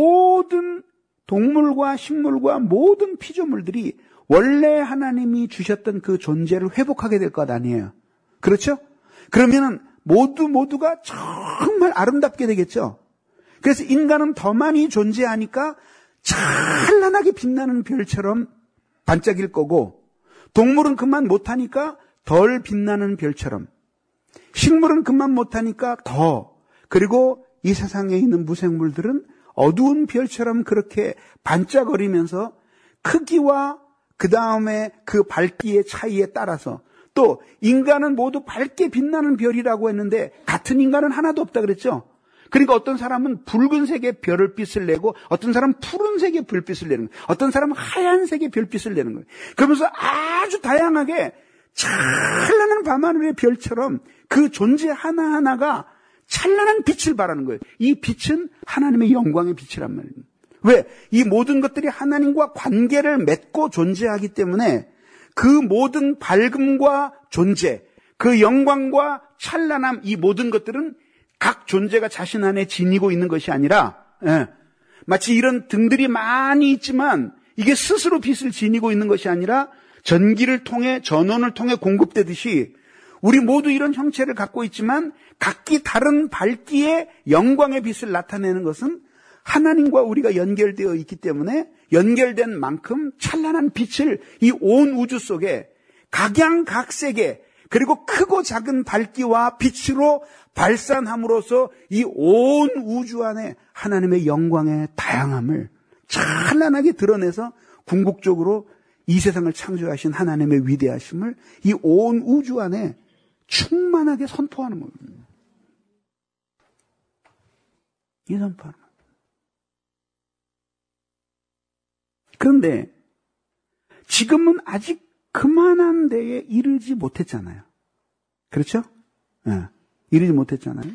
모든 동물과 식물과 모든 피조물들이 원래 하나님이 주셨던 그 존재를 회복하게 될 것 아니에요. 그렇죠? 그러면은 모두 모두가 정말 아름답게 되겠죠? 그래서 인간은 더 많이 존재하니까 찬란하게 빛나는 별처럼 반짝일 거고, 동물은 그만 못하니까 덜 빛나는 별처럼, 식물은 그만 못하니까 더, 그리고 이 세상에 있는 무생물들은 어두운 별처럼 그렇게 반짝거리면서 크기와 그 다음에 그 밝기의 차이에 따라서, 또 인간은 모두 밝게 빛나는 별이라고 했는데 같은 인간은 하나도 없다 그랬죠. 그러니까 어떤 사람은 붉은색의 별빛을 내고 어떤 사람은 푸른색의 별빛을 내는 거예요. 어떤 사람은 하얀색의 별빛을 내는 거예요. 그러면서 아주 다양하게 찬란한 밤하늘의 별처럼 그 존재 하나하나가 찬란한 빛을 발하는 거예요. 이 빛은 하나님의 영광의 빛이란 말이에요. 왜? 이 모든 것들이 하나님과 관계를 맺고 존재하기 때문에 그 모든 밝음과 존재, 그 영광과 찬란함, 이 모든 것들은 각 존재가 자신 안에 지니고 있는 것이 아니라, 예, 마치 이런 등들이 많이 있지만 이게 스스로 빛을 지니고 있는 것이 아니라 전기를 통해, 전원을 통해 공급되듯이 우리 모두 이런 형체를 갖고 있지만 각기 다른 밝기의 영광의 빛을 나타내는 것은 하나님과 우리가 연결되어 있기 때문에 연결된 만큼 찬란한 빛을 이 온 우주 속에 각양각색의, 그리고 크고 작은 밝기와 빛으로 발산함으로써 이 온 우주 안에 하나님의 영광의 다양함을 찬란하게 드러내서 궁극적으로 이 세상을 창조하신 하나님의 위대하심을 이 온 우주 안에 충만하게 선포하는 겁니다. 이 선포하는 겁니다. 그런데 지금은 아직 그만한 데에 이르지 못했잖아요. 그렇죠? 네, 이르지 못했잖아요.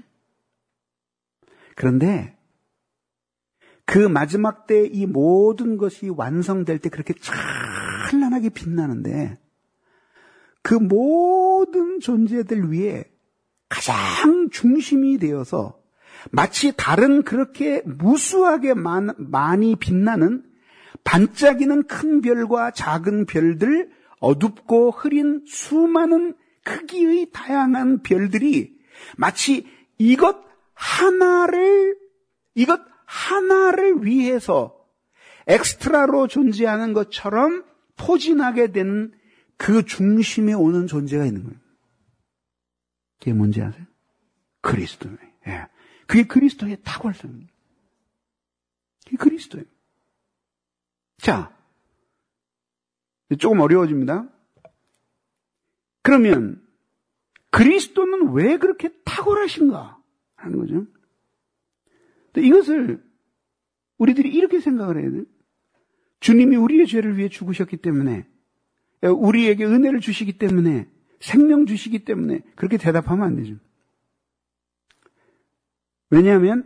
그런데 그 마지막 때 이 모든 것이 완성될 때 그렇게 찬란하게 빛나는데 그 모든 존재들 위에 가장 중심이 되어서 마치 다른 그렇게 무수하게 많, 많이 빛나는 반짝이는 큰 별과 작은 별들, 어둡고 흐린 수많은 크기의 다양한 별들이 마치 이것 하나를 이것 하나를 위해서 엑스트라로 존재하는 것처럼 포진하게 되는 그 중심에 오는 존재가 있는 거예요. 그게 뭔지 아세요? 그리스도예요. 예. 그게 그리스도의 탁월성입니다. 그게 그리스도예요. 자, 조금 어려워집니다. 그러면 그리스도는 왜 그렇게 탁월하신가 하는 거죠. 이것을 우리들이 이렇게 생각을 해야 돼요. 주님이 우리의 죄를 위해 죽으셨기 때문에, 우리에게 은혜를 주시기 때문에, 생명 주시기 때문에 그렇게 대답하면 안 되죠. 왜냐하면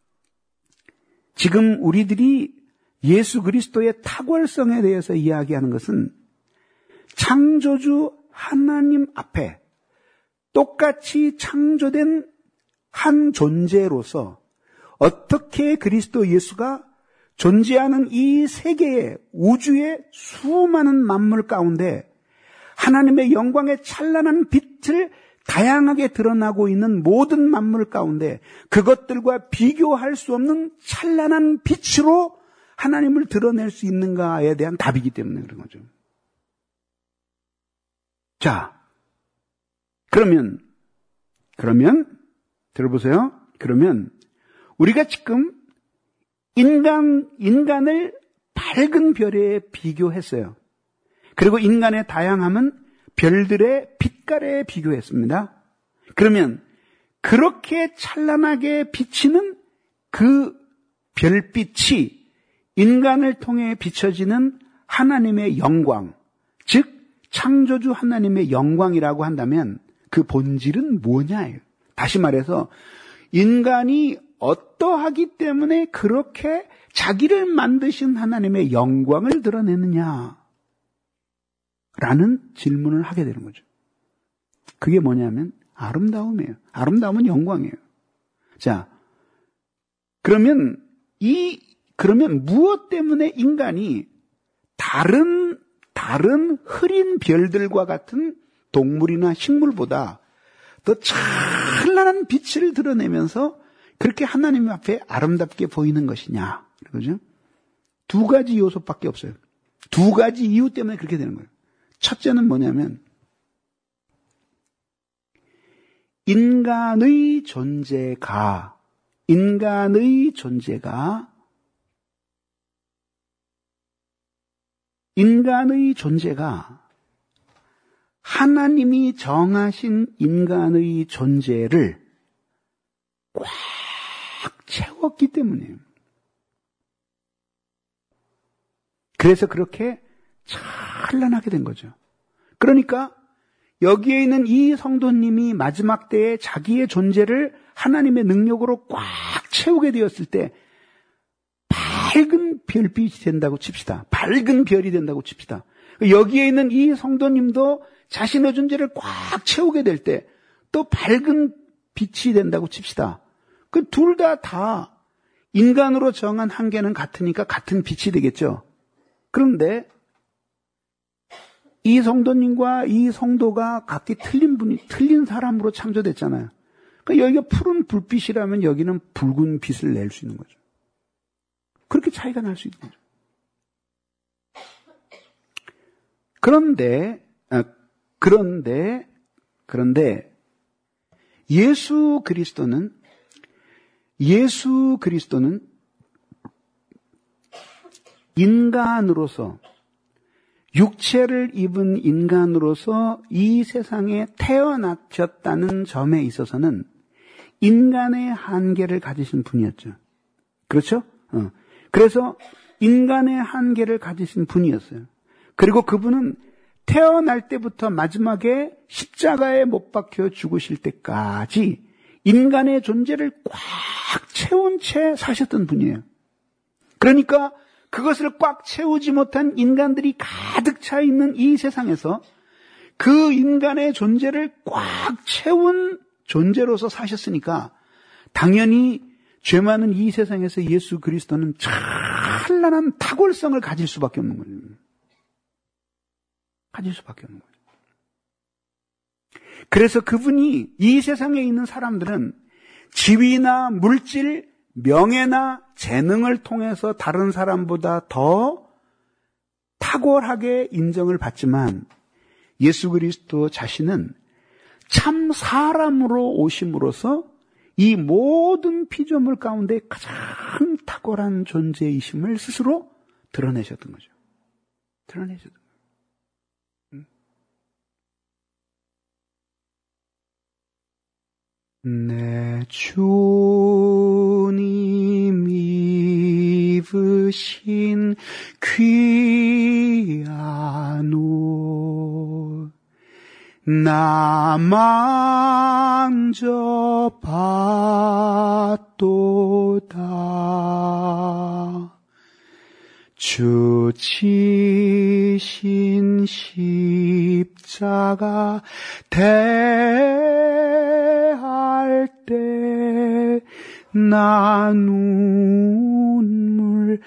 지금 우리들이 예수 그리스도의 탁월성에 대해서 이야기하는 것은 창조주 하나님 앞에 똑같이 창조된 한 존재로서 어떻게 그리스도 예수가 존재하는 이 세계의 우주의 수많은 만물 가운데 하나님의 영광의 찬란한 빛을 다양하게 드러나고 있는 모든 만물 가운데 그것들과 비교할 수 없는 찬란한 빛으로 하나님을 드러낼 수 있는가에 대한 답이기 때문에 그런 거죠. 자, 그러면 그러면 들어보세요. 그러면 우리가 지금 인간, 인간을 밝은 별에 비교했어요. 그리고 인간의 다양함은 별들의 빛깔에 비교했습니다. 그러면 그렇게 찬란하게 비치는 그 별빛이 인간을 통해 비춰지는 하나님의 영광, 즉 창조주 하나님의 영광이라고 한다면 그 본질은 뭐냐예요. 다시 말해서 인간이 어떠하기 때문에 그렇게 자기를 만드신 하나님의 영광을 드러내느냐 라는 질문을 하게 되는 거죠. 그게 뭐냐면 아름다움이에요. 아름다움은 영광이에요. 자, 그러면 이 그러면 무엇 때문에 인간이 다른 다른 흐린 별들과 같은 동물이나 식물보다 더 찬란한 빛을 드러내면서 그렇게 하나님 앞에 아름답게 보이는 것이냐, 그죠? 두 가지 요소밖에 없어요. 두 가지 이유 때문에 그렇게 되는 거예요. 첫째는 뭐냐면 인간의 존재가 인간의 존재가 인간의 존재가 하나님이 정하신 인간의 존재를 꽉 채웠기 때문이에요. 그래서 그렇게 찬란하게 된 거죠. 그러니까 여기에 있는 이 성도님이 마지막 때에 자기의 존재를 하나님의 능력으로 꽉 채우게 되었을 때 밝은 별빛이 된다고 칩시다. 밝은 별이 된다고 칩시다. 여기에 있는 이 성도님도 자신의 존재를 꽉 채우게 될 때 또 밝은 빛이 된다고 칩시다. 그 둘 다 다 인간으로 정한 한계는 같으니까 같은 빛이 되겠죠. 그런데 이 성도님과 이 성도가 각기 틀린 분이, 틀린 사람으로 창조됐잖아요. 그러니까 여기가 푸른 불빛이라면 여기는 붉은 빛을 낼 수 있는 거죠. 그렇게 차이가 날 수 있는 거죠. 그런데, 아, 그런데, 그런데, 예수 그리스도는, 예수 그리스도는 인간으로서, 육체를 입은 인간으로서 이 세상에 태어나셨다는 점에 있어서는 인간의 한계를 가지신 분이었죠. 그렇죠? 어. 그래서 인간의 한계를 가지신 분이었어요. 그리고 그분은 태어날 때부터 마지막에 십자가에 못 박혀 죽으실 때까지 인간의 존재를 꽉 채운 채 사셨던 분이에요. 그러니까 그것을 꽉 채우지 못한 인간들이 가득 차 있는 이 세상에서 그 인간의 존재를 꽉 채운 존재로서 사셨으니까 당연히 죄 많은 이 세상에서 예수 그리스도는 찬란한 탁월성을 가질 수밖에 없는 거예요. 가질 수밖에 없는 거예요. 그래서 그분이 이 세상에 있는 사람들은 지위나 물질, 명예나 재능을 통해서 다른 사람보다 더 탁월하게 인정을 받지만 예수 그리스도 자신은 참 사람으로 오심으로써 이 모든 피조물 가운데 가장 탁월한 존재이심을 스스로 드러내셨던 거죠. 드러내셨던 거예요. 내 주님 입으신 귀한 옷 나 만져봤도다. 주 지신 십자가 대할 때 나 눈물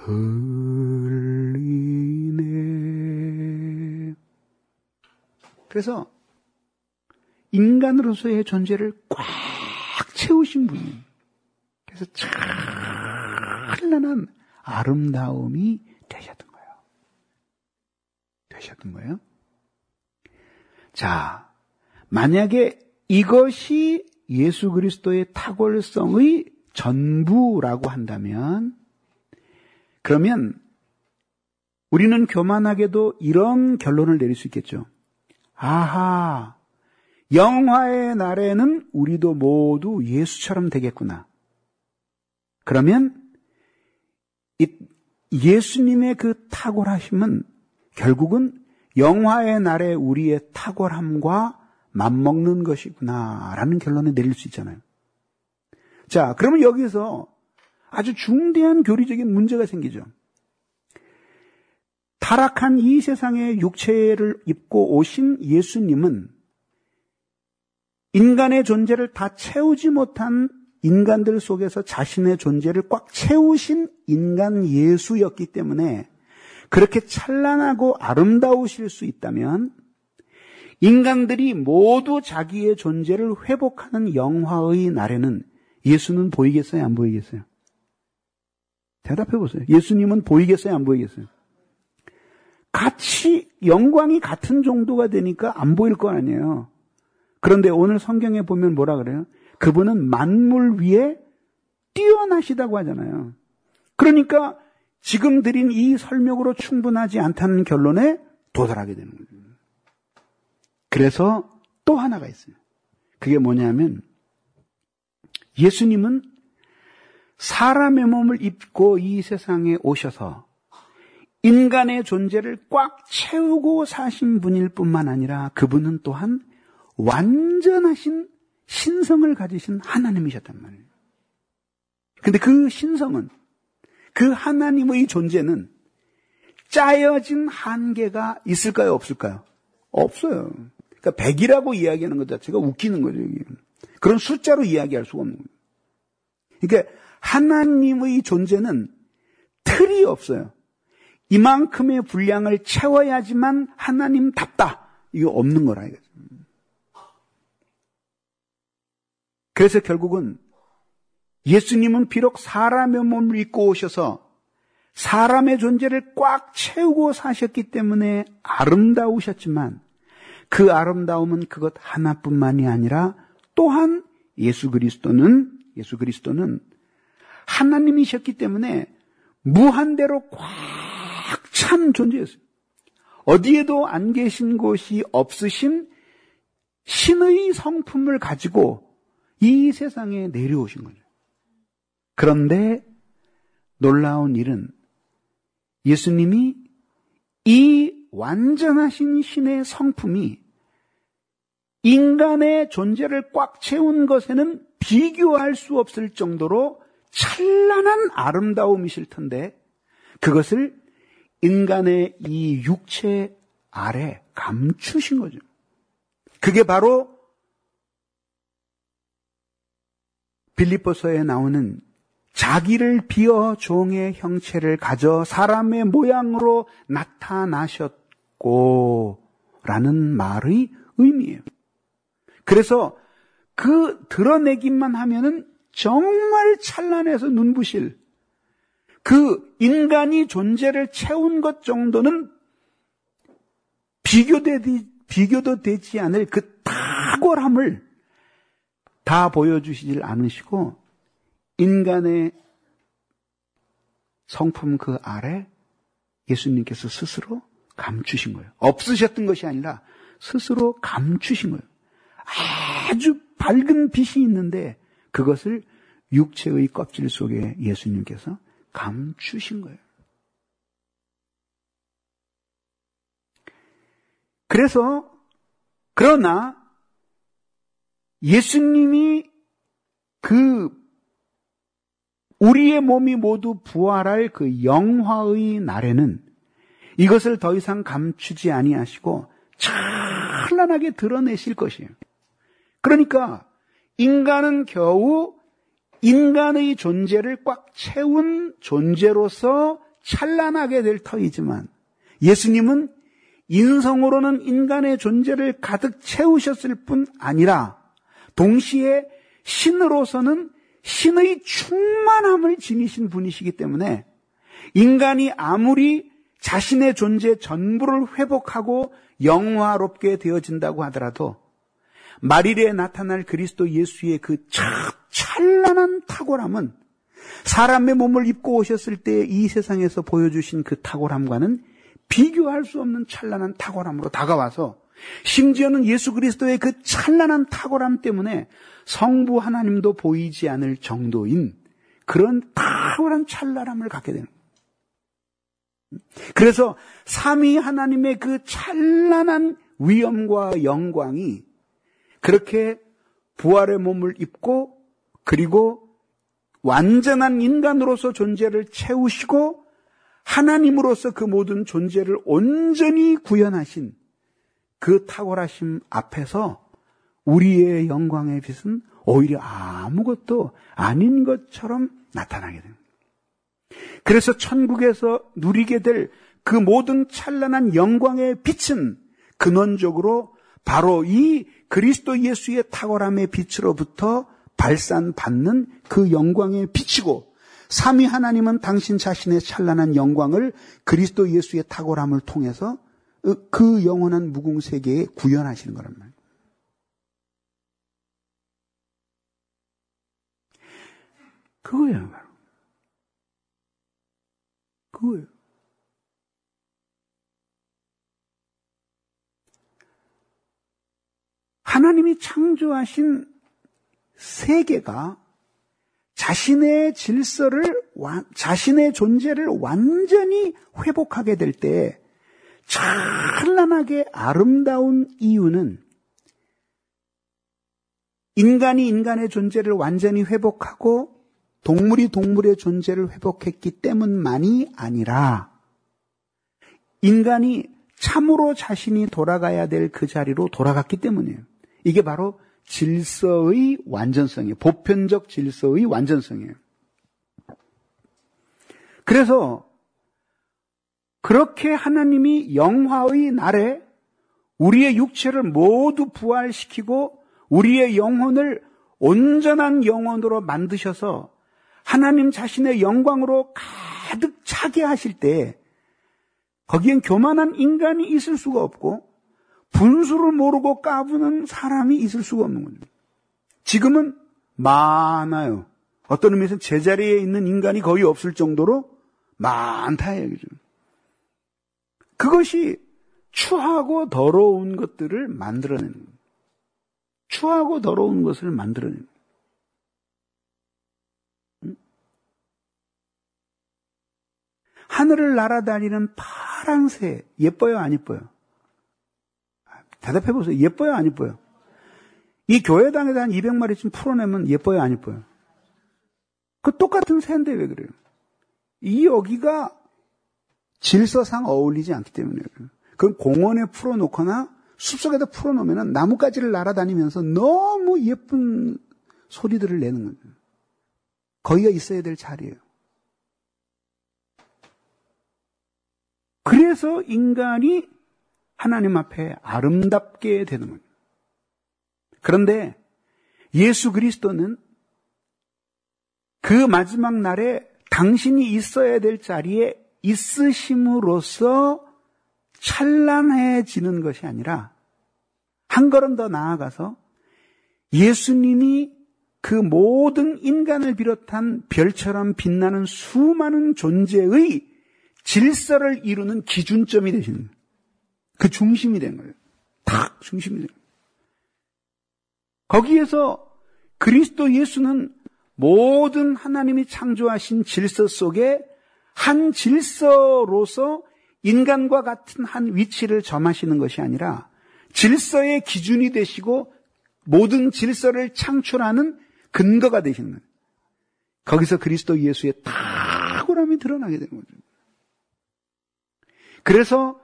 흘리네. 그래서 인간으로서의 존재를 꽉 채우신 분이에요. 그래서 찬란한 아름다움이 되셨던 거예요. 되셨던 거예요. 자, 만약에 이것이 예수 그리스도의 탁월성의 전부라고 한다면, 그러면 우리는 교만하게도 이런 결론을 내릴 수 있겠죠. 아하, 영화의 날에는 우리도 모두 예수처럼 되겠구나. 그러면 이 예수님의 그 탁월하심은 결국은 영화의 날에 우리의 탁월함과 맞먹는 것이구나라는 결론을 내릴 수 있잖아요. 자, 그러면 여기서 아주 중대한 교리적인 문제가 생기죠. 타락한 이 세상의 육체를 입고 오신 예수님은 인간의 존재를 다 채우지 못한 인간들 속에서 자신의 존재를 꽉 채우신 인간 예수였기 때문에 그렇게 찬란하고 아름다우실 수 있다면 인간들이 모두 자기의 존재를 회복하는 영화의 날에는 예수는 보이겠어요? 안 보이겠어요? 대답해 보세요. 예수님은 보이겠어요? 안 보이겠어요? 같이 영광이 같은 정도가 되니까 안 보일 거 아니에요. 그런데 오늘 성경에 보면 뭐라 그래요? 그분은 만물 위에 뛰어나시다고 하잖아요. 그러니까 지금 드린 이 설명으로 충분하지 않다는 결론에 도달하게 되는 거죠. 그래서 또 하나가 있어요. 그게 뭐냐면 예수님은 사람의 몸을 입고 이 세상에 오셔서 인간의 존재를 꽉 채우고 사신 분일 뿐만 아니라 그분은 또한 완전하신 신성을 가지신 하나님이셨단 말이에요. 근데 그 신성은, 그 하나님의 존재는 짜여진 한계가 있을까요? 없을까요? 없어요. 그러니까 백이라고 이야기하는 것 자체가 웃기는 거죠. 여기. 그런 숫자로 이야기할 수가 없는 거예요. 그러니까 하나님의 존재는 틀이 없어요. 이만큼의 분량을 채워야지만 하나님답다. 이거 없는 거라 이거죠. 그래서 결국은 예수님은 비록 사람의 몸을 입고 오셔서 사람의 존재를 꽉 채우고 사셨기 때문에 아름다우셨지만 그 아름다움은 그것 하나뿐만이 아니라 또한 예수 그리스도는 예수 그리스도는 하나님이셨기 때문에 무한대로 꽉 참 존재였어요. 어디에도 안 계신 곳이 없으신 신의 성품을 가지고 이 세상에 내려오신 거죠. 그런데 놀라운 일은 예수님이 이 완전하신 신의 성품이 인간의 존재를 꽉 채운 것에는 비교할 수 없을 정도로 찬란한 아름다움이실 텐데 그것을 인간의 이 육체 아래 감추신 거죠. 그게 바로 빌립보서에 나오는 자기를 비어 종의 형체를 가져 사람의 모양으로 나타나셨고 라는 말의 의미예요. 그래서 그 드러내기만 하면은 정말 찬란해서 눈부실 그 인간이 존재를 채운 것 정도는 비교되지, 비교도 되지 않을 그 탁월함을 다 보여주시질 않으시고 인간의 성품 그 아래 예수님께서 스스로 감추신 거예요. 없으셨던 것이 아니라 스스로 감추신 거예요. 아주 밝은 빛이 있는데 그것을 육체의 껍질 속에 예수님께서 감추신 거예요. 그래서 그러나 예수님이 그 우리의 몸이 모두 부활할 그 영화의 날에는 이것을 더 이상 감추지 아니하시고 찬란하게 드러내실 것이에요. 그러니까 인간은 겨우 인간의 존재를 꽉 채운 존재로서 찬란하게 될 터이지만 예수님은 인성으로는 인간의 존재를 가득 채우셨을 뿐 아니라 동시에 신으로서는 신의 충만함을 지니신 분이시기 때문에 인간이 아무리 자신의 존재 전부를 회복하고 영화롭게 되어진다고 하더라도 말일에 나타날 그리스도 예수의 그 찬란한 탁월함은 사람의 몸을 입고 오셨을 때 이 세상에서 보여주신 그 탁월함과는 비교할 수 없는 찬란한 탁월함으로 다가와서 심지어는 예수 그리스도의 그 찬란한 탁월함 때문에 성부 하나님도 보이지 않을 정도인 그런 탁월한 찬란함을 갖게 되는 거예요. 그래서 삼위 하나님의 그 찬란한 위엄과 영광이 그렇게 부활의 몸을 입고 그리고 완전한 인간으로서 존재를 채우시고 하나님으로서 그 모든 존재를 온전히 구현하신 그 탁월하심 앞에서 우리의 영광의 빛은 오히려 아무것도 아닌 것처럼 나타나게 됩니다. 그래서 천국에서 누리게 될 그 모든 찬란한 영광의 빛은 근원적으로 바로 이 그리스도 예수의 탁월함의 빛으로부터 발산받는 그 영광의 빛이고 삼위 하나님은 당신 자신의 찬란한 영광을 그리스도 예수의 탁월함을 통해서 그 영원한 무궁세계에 구현하시는 거란 말이에요. 그거예요, 바로. 그거예요. 하나님이 창조하신 세계가 자신의 질서를, 자신의 존재를 완전히 회복하게 될 때 찬란하게 아름다운 이유는 인간이 인간의 존재를 완전히 회복하고 동물이 동물의 존재를 회복했기 때문만이 아니라 인간이 참으로 자신이 돌아가야 될 그 자리로 돌아갔기 때문이에요. 이게 바로 질서의 완전성이에요. 보편적 질서의 완전성이에요. 그래서 그렇게 하나님이 영화의 날에 우리의 육체를 모두 부활시키고 우리의 영혼을 온전한 영혼으로 만드셔서 하나님 자신의 영광으로 가득 차게 하실 때 거기엔 교만한 인간이 있을 수가 없고 분수를 모르고 까부는 사람이 있을 수가 없는 거죠. 지금은 많아요. 어떤 의미에서 제자리에 있는 인간이 거의 없을 정도로 많다 얘기죠. 그것이 추하고 더러운 것들을 만들어내는 거예요. 추하고 더러운 것을 만들어내는 거예요. 하늘을 날아다니는 파란 새 예뻐요, 안 예뻐요? 대답해 보세요. 예뻐요, 안 예뻐요? 이 교회당에다 한 이백 마리쯤 풀어내면 예뻐요, 안 예뻐요? 그 똑같은 새인데 왜 그래요? 이 여기가 질서상 어울리지 않기 때문에 그래요. 그럼 공원에 풀어놓거나 숲속에다 풀어놓으면 나뭇가지를 날아다니면서 너무 예쁜 소리들을 내는 거예요. 거기가 있어야 될 자리예요. 그래서 인간이 하나님 앞에 아름답게 되는 거예요. 그런데 예수 그리스도는 그 마지막 날에 당신이 있어야 될 자리에 있으심으로써 찬란해지는 것이 아니라 한 걸음 더 나아가서 예수님이 그 모든 인간을 비롯한 별처럼 빛나는 수많은 존재의 질서를 이루는 기준점이 되시는 거예요. 그 중심이 된 거예요. 딱 중심이 된 거예요. 거기에서 그리스도 예수는 모든 하나님이 창조하신 질서 속에 한 질서로서 인간과 같은 한 위치를 점하시는 것이 아니라 질서의 기준이 되시고 모든 질서를 창출하는 근거가 되시는 거예요. 거기서 그리스도 예수의 탁월함이 드러나게 되는 거죠. 그래서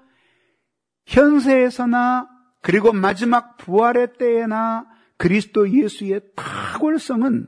현세에서나 그리고 마지막 부활의 때에나 그리스도 예수의 탁월성은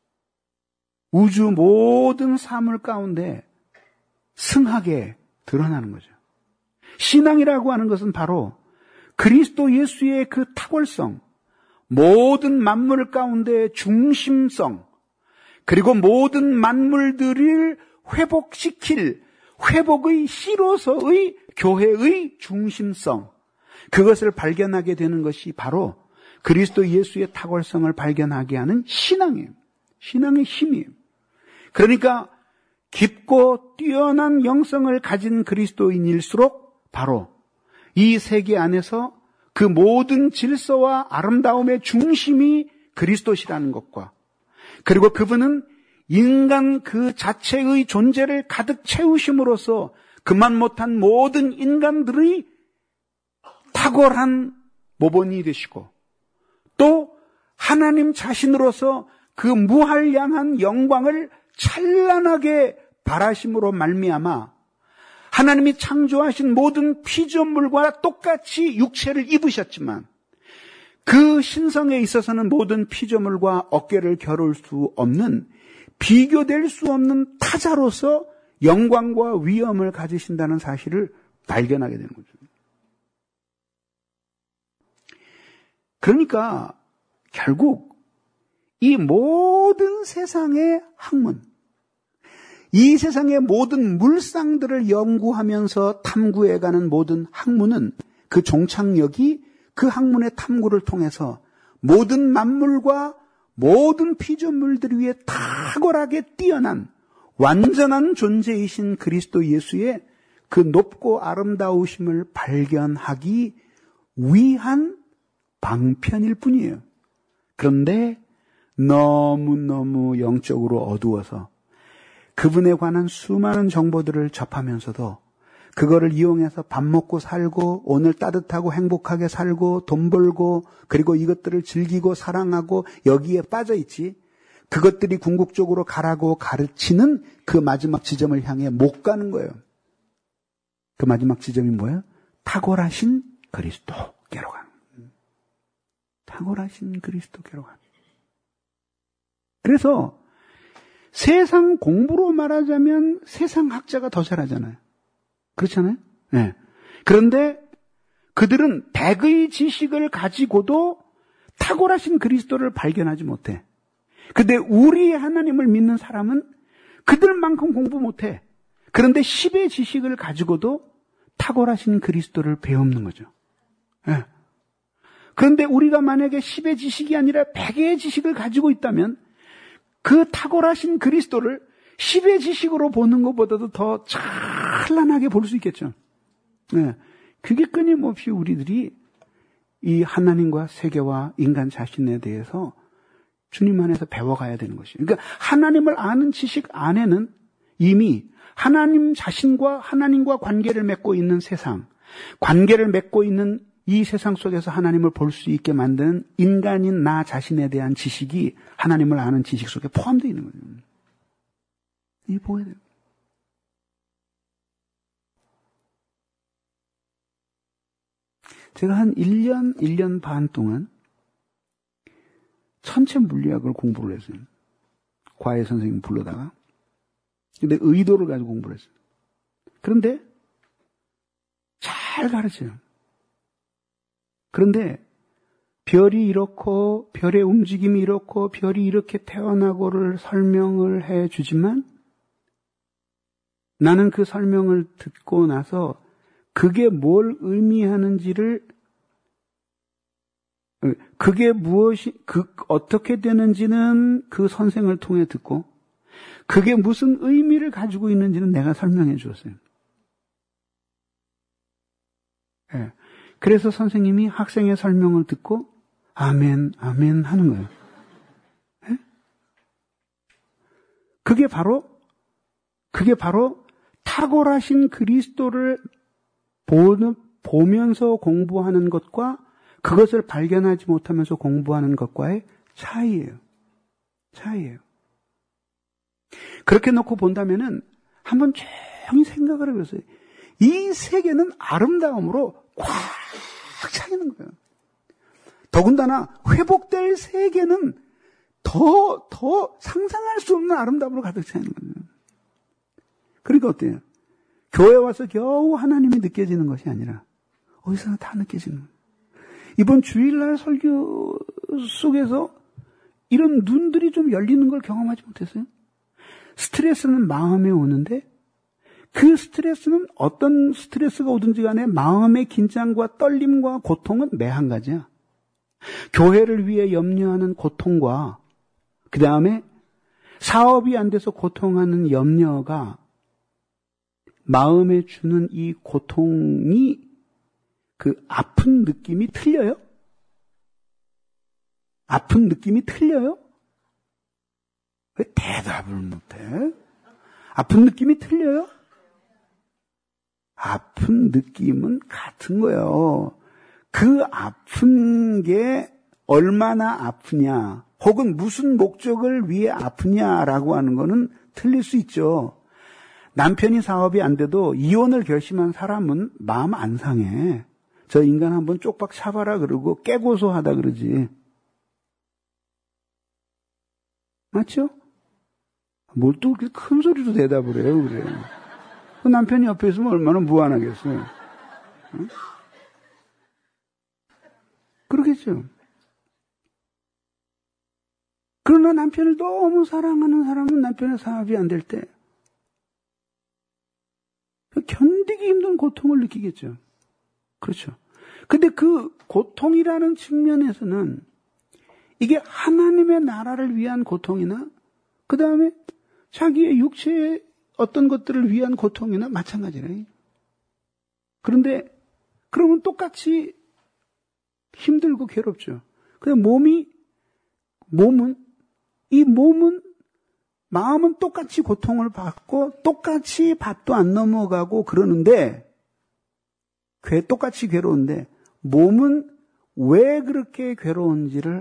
우주 모든 사물 가운데 승하게 드러나는 거죠. 신앙이라고 하는 것은 바로 그리스도 예수의 그 탁월성, 모든 만물 가운데 중심성, 그리고 모든 만물들을 회복시킬 회복의 씨로서의 교회의 중심성, 그것을 발견하게 되는 것이 바로 그리스도 예수의 탁월성을 발견하게 하는 신앙이에요. 신앙의 힘이에요. 그러니까 깊고 뛰어난 영성을 가진 그리스도인일수록 바로 이 세계 안에서 그 모든 질서와 아름다움의 중심이 그리스도시라는 것과, 그리고 그분은 인간 그 자체의 존재를 가득 채우심으로써 그만 못한 모든 인간들의 탁월한 모본이 되시고, 또 하나님 자신으로서 그 무한량한 영광을 찬란하게 발하심으로 말미암아 하나님이 창조하신 모든 피조물과 똑같이 육체를 입으셨지만 그 신성에 있어서는 모든 피조물과 어깨를 겨룰 수 없는, 비교될 수 없는 타자로서 영광과 위엄을 가지신다는 사실을 발견하게 되는 거죠. 그러니까 결국 이 모든 세상의 학문, 이 세상의 모든 물상들을 연구하면서 탐구해가는 모든 학문은 그 종착역이 그 학문의 탐구를 통해서 모든 만물과 모든 피조물들 위에 탁월하게 뛰어난 완전한 존재이신 그리스도 예수의 그 높고 아름다우심을 발견하기 위한 방편일 뿐이에요. 그런데 너무너무 영적으로 어두워서 그분에 관한 수많은 정보들을 접하면서도 그거를 이용해서 밥 먹고 살고 오늘 따뜻하고 행복하게 살고 돈 벌고 그리고 이것들을 즐기고 사랑하고 여기에 빠져있지, 그것들이 궁극적으로 가라고 가르치는 그 마지막 지점을 향해 못 가는 거예요. 그 마지막 지점이 뭐예요? 탁월하신 그리스도께로 가는 거예요. 탁월하신 그리스도께로 가는 거예요. 그래서 세상 공부로 말하자면 세상 학자가 더 잘하잖아요. 그렇잖아요? 네. 그런데 그들은 백의 지식을 가지고도 탁월하신 그리스도를 발견하지 못해. 근데 우리 하나님을 믿는 사람은 그들만큼 공부 못해. 그런데 십의 지식을 가지고도 탁월하신 그리스도를 배우는 거죠. 네. 그런데 우리가 만약에 십의 지식이 아니라 백의 지식을 가지고 있다면 그 탁월하신 그리스도를 십의 지식으로 보는 것보다도 더 찬란하게 볼 수 있겠죠. 네. 그게 끊임없이 우리들이 이 하나님과 세계와 인간 자신에 대해서 주님 안에서 배워가야 되는 것이에요. 그러니까 하나님을 아는 지식 안에는 이미 하나님 자신과 하나님과 관계를 맺고 있는 세상, 관계를 맺고 있는 이 세상 속에서 하나님을 볼 수 있게 만드는 인간인 나 자신에 대한 지식이 하나님을 아는 지식 속에 포함되어 있는 거예요. 이게 보여야 돼요. 제가 한 일 년, 일 년 반 동안 천체 물리학을 공부를 했어요. 과외 선생님 불러다가. 근데 의도를 가지고 공부를 했어요. 그런데 잘 가르쳐요. 그런데 별이 이렇고 별의 움직임이 이렇고 별이 이렇게 태어나고를 설명을 해 주지만 나는 그 설명을 듣고 나서 그게 뭘 의미하는지를 그게 무엇이 그 어떻게 되는지는 그 선생을 통해 듣고 그게 무슨 의미를 가지고 있는지는 내가 설명해 주었어요. 네. 그래서 선생님이 학생의 설명을 듣고 아멘, 아멘 하는 거예요. 네? 그게 바로 그게 바로 탁월하신 그리스도를 보면서 공부하는 것과 그것을 발견하지 못하면서 공부하는 것과의 차이예요. 차이예요. 그렇게 놓고 본다면은 한번 조용히 생각을 해보세요. 이 세계는 아름다움으로 꽉 차 있는 거예요. 더군다나 회복될 세계는 더, 더 상상할 수 없는 아름다움으로 가득 차 있는 거예요. 그러니까 어때요? 교회 와서 겨우 하나님이 느껴지는 것이 아니라 어디서나 다 느껴지는 거예요. 이번 주일날 설교 속에서 이런 눈들이 좀 열리는 걸 경험하지 못했어요? 스트레스는 마음에 오는데 그 스트레스는 어떤 스트레스가 오든지 간에 마음의 긴장과 떨림과 고통은 매 한 가지야. 교회를 위해 염려하는 고통과 그 다음에 사업이 안 돼서 고통하는 염려가 마음에 주는 이 고통이 그 아픈 느낌이 틀려요? 아픈 느낌이 틀려요? 왜 대답을 못해? 아픈 느낌이 틀려요? 아픈 느낌은 같은 거예요. 그 아픈 게 얼마나 아프냐, 혹은 무슨 목적을 위해 아프냐라고 하는 거는 틀릴 수 있죠. 남편이 사업이 안 돼도 이혼을 결심한 사람은 마음 안 상해. 저 인간 한번 쪽박 차봐라 그러고 깨고서 하다 그러지. 맞죠? 뭘 또 그렇게 큰 소리로 대답을 해요, 그래요. 그 남편이 옆에 있으면 얼마나 무안하겠어요. 응? 그러겠죠. 그러나 남편을 너무 사랑하는 사람은 남편의 사업이 안 될 때 견디기 힘든 고통을 느끼겠죠. 그렇죠. 근데 그 고통이라는 측면에서는 이게 하나님의 나라를 위한 고통이나 그 다음에 자기의 육체의 어떤 것들을 위한 고통이나 마찬가지래요. 그런데 그러면 똑같이 힘들고 괴롭죠. 근데 몸이 몸은 이 몸은 마음은 똑같이 고통을 받고 똑같이 밥도 안 넘어가고 그러는데 괴 똑같이 괴로운데 몸은 왜 그렇게 괴로운지를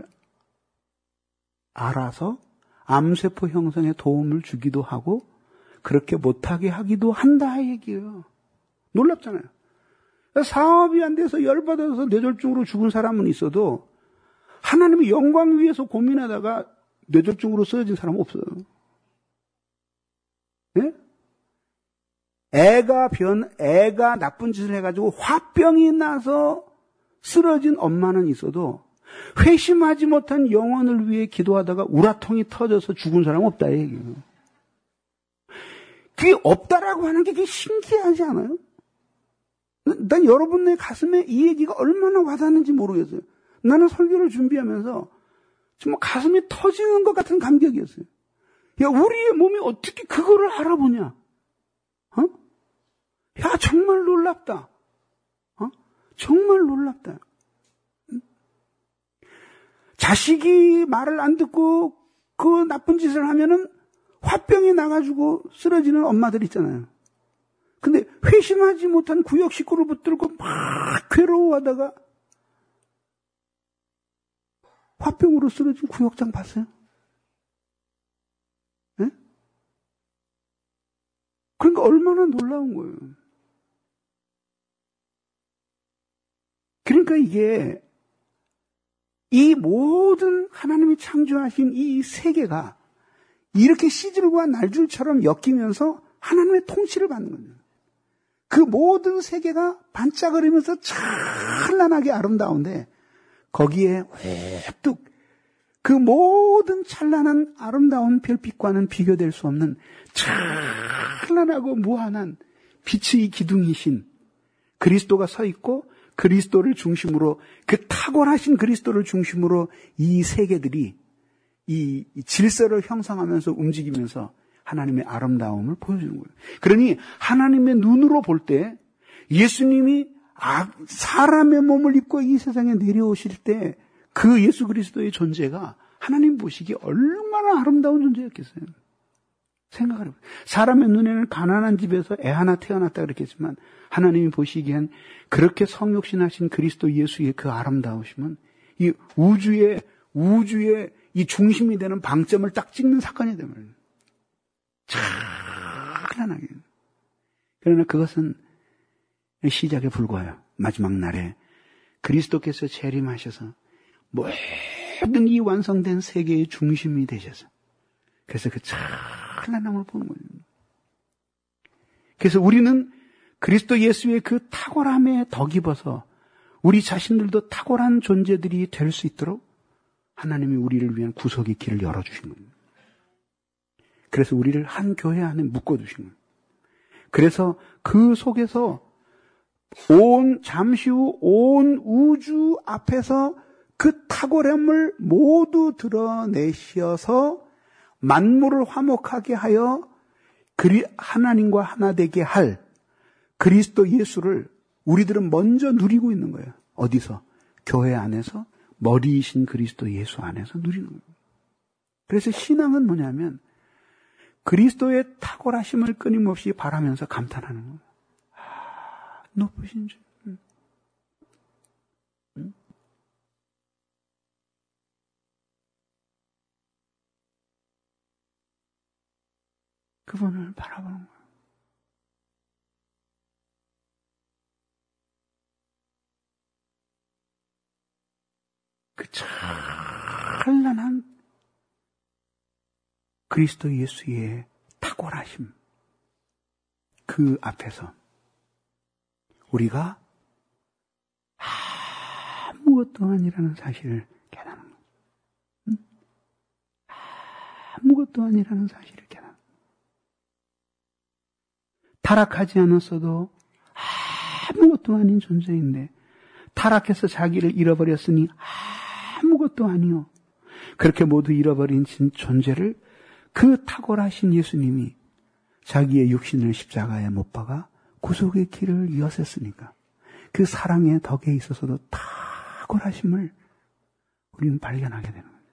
알아서 암세포 형성에 도움을 주기도 하고 그렇게 못하게 하기도 한다 얘기예요. 놀랍잖아요. 사업이 안 돼서 열받아서 뇌졸중으로 죽은 사람은 있어도 하나님의 영광 위해서 고민하다가 뇌졸중으로 쓰러진 사람은 없어요. 네? 애가 변, 애가 나쁜 짓을 해가지고 화병이 나서 쓰러진 엄마는 있어도 회심하지 못한 영혼을 위해 기도하다가 우라통이 터져서 죽은 사람은 없다 얘기예요. 그게 없다라고 하는 게 그게 신기하지 않아요? 난 여러분의 가슴에 이 얘기가 얼마나 와닿는지 모르겠어요. 나는 설교를 준비하면서 정말 가슴이 터지는 것 같은 감격이었어요. 야, 우리의 몸이 어떻게 그거를 알아보냐? 어? 야, 정말 놀랍다. 정말 놀랍다. 자식이 말을 안 듣고 그 나쁜 짓을 하면은 화병이 나가지고 쓰러지는 엄마들 있잖아요. 근데 회심하지 못한 구역 식구를 붙들고 막 괴로워하다가 화병으로 쓰러진 구역장 봤어요? 네? 그러니까 얼마나 놀라운 거예요. 그러니까 이게 이 모든 하나님이 창조하신 이 세계가 이렇게 시줄과 날줄처럼 엮이면서 하나님의 통치를 받는 거예요. 그 모든 세계가 반짝거리면서 찬란하게 아름다운데 거기에 획득 그 모든 찬란한 아름다운 별빛과는 비교될 수 없는 찬란하고 무한한 빛의 기둥이신 그리스도가 서 있고 그리스도를 중심으로 그 탁월하신 그리스도를 중심으로 이 세계들이 이 질서를 형성하면서 움직이면서 하나님의 아름다움을 보여주는 거예요. 그러니 하나님의 눈으로 볼 때 예수님이 사람의 몸을 입고 이 세상에 내려오실 때 그 예수 그리스도의 존재가 하나님 보시기에 얼마나 아름다운 존재였겠어요. 생각을 해보세요. 사람의 눈에는 가난한 집에서 애 하나 태어났다 그랬겠지만 하나님이 보시기엔 그렇게 성육신하신 그리스도 예수의 그 아름다우심은 이 우주의 우주의 이 중심이 되는 방점을 딱 찍는 사건이 되면 찬란하게. 그러나 그것은 시작에 불과해요. 마지막 날에 그리스도께서 재림하셔서 모든 이 완성된 세계의 중심이 되셔서 그래서 그 찬란함을 보는 거예요. 그래서 우리는 그리스도 예수의 그 탁월함에 덕입어서 우리 자신들도 탁월한 존재들이 될 수 있도록 하나님이 우리를 위한 구속의 길을 열어주신 거예요. 그래서 우리를 한 교회 안에 묶어두신 거예요. 그래서 그 속에서 온, 잠시 후 온 우주 앞에서 그 탁월함을 모두 드러내셔서 만물을 화목하게 하여 그리 하나님과 하나 되게 할 그리스도 예수를 우리들은 먼저 누리고 있는 거예요. 어디서? 교회 안에서 머리이신 그리스도 예수 안에서 누리는 거예요. 그래서 신앙은 뭐냐면 그리스도의 탁월하심을 끊임없이 바라면서 감탄하는 거예요. 아, 높으신 주. 응. 응? 그분을 바라보는 거예요. 그 찬란한 그리스도 예수의 탁월하심 그 앞에서 우리가 아무것도 아니라는 사실을 깨닫는 거예요. 응? 아무것도 아니라는 사실을 깨닫는 거예요. 타락하지 않았어도 아무것도 아닌 존재인데 타락해서 자기를 잃어버렸으니 아무것도 아니요. 그렇게 모두 잃어버린 존재를 그 탁월하신 예수님이 자기의 육신을 십자가에 못 박아 구속의 길을 여셨으니까 그 사랑의 덕에 있어서도 탁월하심을 우리는 발견하게 되는 거예요.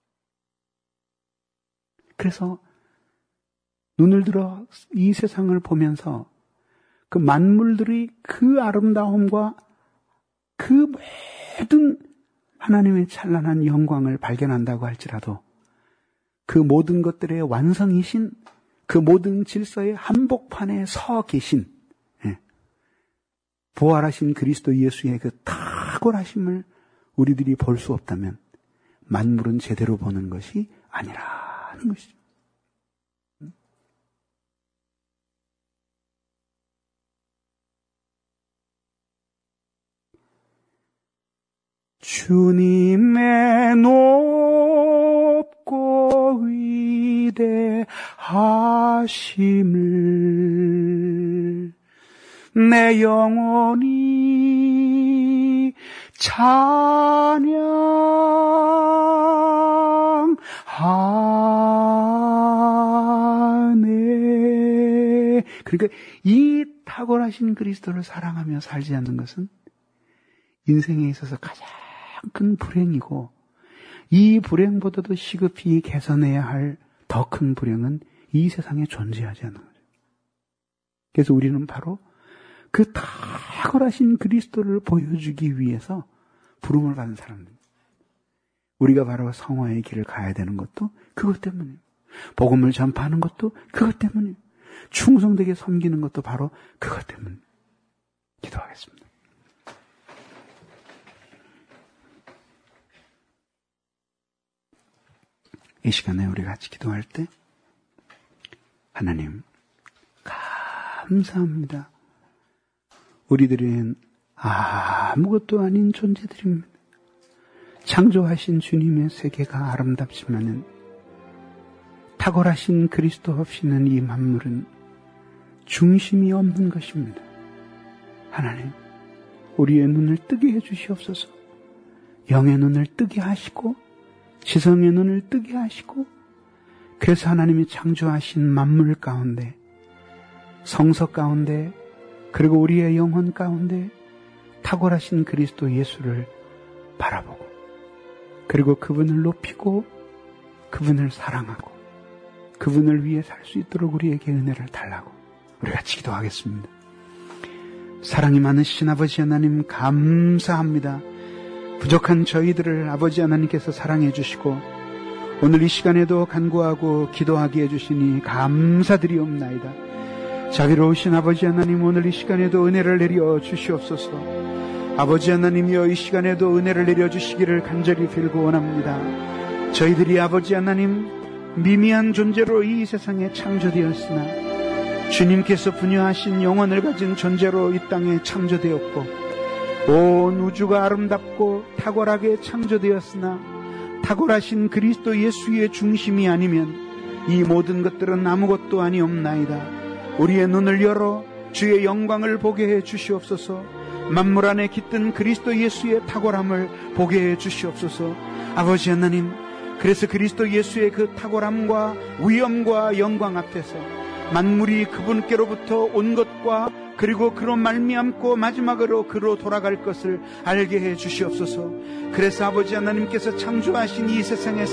그래서 눈을 들어 이 세상을 보면서 그 만물들이 그 아름다움과 그 모든 하나님의 찬란한 영광을 발견한다고 할지라도 그 모든 것들의 완성이신 그 모든 질서의 한복판에 서 계신 부활하신 그리스도 예수의 그 탁월하심을 우리들이 볼 수 없다면 만물은 제대로 보는 것이 아니라는 것이죠. 주님의 높고 위대하심을 내 영혼이 찬양하네. 그러니까 이 탁월하신 그리스도를 사랑하며 살지 않는 것은 인생에 있어서 가장 큰 불행이고 이 불행보다도 시급히 개선해야 할 더 큰 불행은 이 세상에 존재하지 않는 거죠. 그래서 우리는 바로 그 탁월하신 그리스도를 보여주기 위해서 부름을 받은 사람들입니다. 우리가 바로 성화의 길을 가야 되는 것도 그것 때문이에요. 복음을 전파하는 것도 그것 때문이에요. 충성되게 섬기는 것도 바로 그것 때문이에요. 기도하겠습니다. 이 시간에 우리 같이 기도할 때 하나님 감사합니다. 우리들은 아무것도 아닌 존재들입니다. 창조하신 주님의 세계가 아름답지만은 탁월하신 그리스도 없이는 이 만물은 중심이 없는 것입니다. 하나님, 우리의 눈을 뜨게 해주시옵소서. 영의 눈을 뜨게 하시고 지성의 눈을 뜨게 하시고 그래서 하나님이 창조하신 만물 가운데 성서 가운데 그리고 우리의 영혼 가운데 탁월하신 그리스도 예수를 바라보고 그리고 그분을 높이고 그분을 사랑하고 그분을 위해 살 수 있도록 우리에게 은혜를 달라고 우리 같이 기도하겠습니다. 사랑이 많으신 아버지 하나님 감사합니다. 부족한 저희들을 아버지 하나님께서 사랑해 주시고 오늘 이 시간에도 간구하고 기도하게 해주시니 감사드리옵나이다. 자비로우신 아버지 하나님, 오늘 이 시간에도 은혜를 내려 주시옵소서. 아버지 하나님이여, 이 시간에도 은혜를 내려 주시기를 간절히 빌고 원합니다. 저희들이 아버지 하나님 미미한 존재로 이 세상에 창조되었으나 주님께서 분유하신 영혼을 가진 존재로 이 땅에 창조되었고 온 우주가 아름답고 탁월하게 창조되었으나 탁월하신 그리스도 예수의 중심이 아니면 이 모든 것들은 아무것도 아니옵나이다. 우리의 눈을 열어 주의 영광을 보게 해 주시옵소서. 만물 안에 깃든 그리스도 예수의 탁월함을 보게 해 주시옵소서. 아버지 하나님, 그래서 그리스도 예수의 그 탁월함과 위엄과 영광 앞에서 만물이 그분께로부터 온 것과 그리고 그로 말미암고 마지막으로 그로 돌아갈 것을 알게 해 주시옵소서. 그래서 아버지 하나님께서 창조하신 이 세상에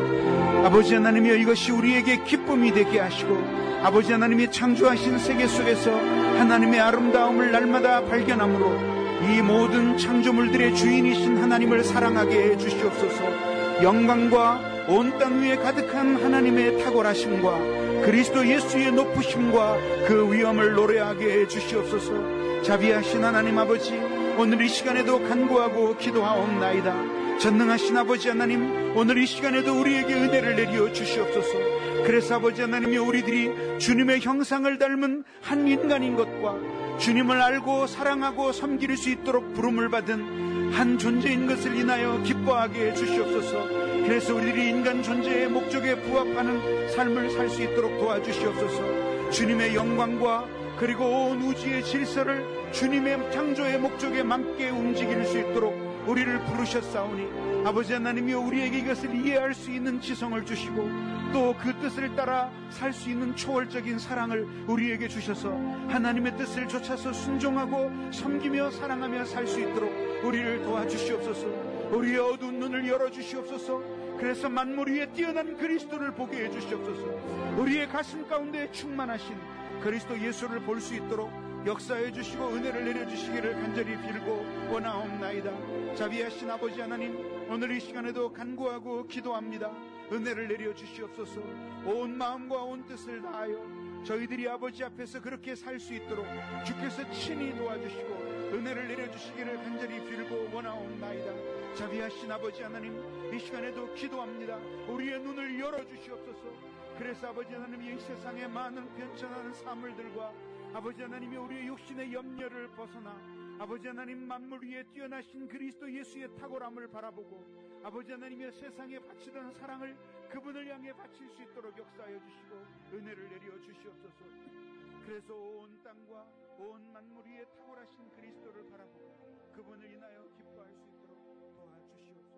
살며 아버지 하나님이여, 이것이 우리에게 기쁨이 되게 하시고 아버지 하나님이 창조하신 세계 속에서 하나님의 아름다움을 날마다 발견함으로 이 모든 창조물들의 주인이신 하나님을 사랑하게 해 주시옵소서. 영광과 온 땅 위에 가득한 하나님의 탁월하심과 그리스도 예수의 높으심과 그 위엄을 노래하게 해 주시옵소서. 자비하신 하나님 아버지, 오늘 이 시간에도 간구하고 기도하옵나이다. 전능하신 아버지 하나님, 오늘 이 시간에도 우리에게 은혜를 내려 주시옵소서. 그래서 아버지 하나님이 우리들이 주님의 형상을 닮은 한 인간인 것과 주님을 알고 사랑하고 섬길 수 있도록 부름을 받은 한 존재인 것을 인하여 기뻐하게 해 주시옵소서. 그래서 우리들이 인간 존재의 목적에 부합하는 삶을 살 수 있도록 도와주시옵소서. 주님의 영광과 그리고 온 우주의 질서를 주님의 창조의 목적에 맞게 움직일 수 있도록 우리를 부르셨사오니 아버지 하나님이여, 우리에게 이것을 이해할 수 있는 지성을 주시고 또 그 뜻을 따라 살 수 있는 초월적인 사랑을 우리에게 주셔서 하나님의 뜻을 좇아서 순종하고 섬기며 사랑하며 살 수 있도록 우리를 도와주시옵소서. 우리의 어두운 눈을 열어주시옵소서. 그래서 만물 위에 뛰어난 그리스도를 보게 해주시옵소서. 우리의 가슴 가운데 충만하신 그리스도 예수를 볼 수 있도록 역사해 주시고 은혜를 내려주시기를 간절히 빌고 원하옵나이다. 자비하신 아버지 하나님, 오늘 이 시간에도 간구하고 기도합니다. 은혜를 내려주시옵소서. 온 마음과 온 뜻을 다하여 저희들이 아버지 앞에서 그렇게 살 수 있도록 주께서 친히 도와주시고 은혜를 내려주시기를 간절히 빌고 원하옵나이다. 자비하신 아버지 하나님, 이 시간에도 기도합니다. 우리의 눈을 열어주시옵소서. 그래서 아버지 하나님, 이 세상의 많은 변천하는 사물들과 아버지 하나님이 우리의 육신의 염려를 벗어나 아버지 하나님 만물 위에 뛰어나신 그리스도 예수의 탁월함을 바라보고 아버지 하나님의 세상에 바치던 사랑을 그분을 향해 바칠 수 있도록 역사하여 주시고 은혜를 내려 주시옵소서. 그래서 온 땅과 온 만물 위에 탁월하신 그리스도를 바라보고 그분을 인하여 기뻐할 수 있도록 도와주시옵소서.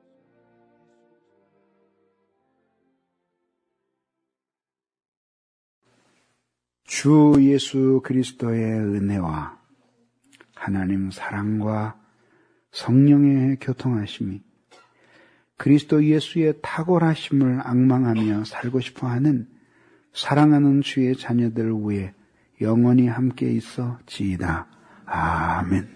주 예수 그리스도의 은혜와 하나님 사랑과 성령의 교통하심이 그리스도 예수의 탁월하심을 앙망하며 살고 싶어하는 사랑하는 주의 자녀들 위에 영원히 함께 있어 지이다. 아멘.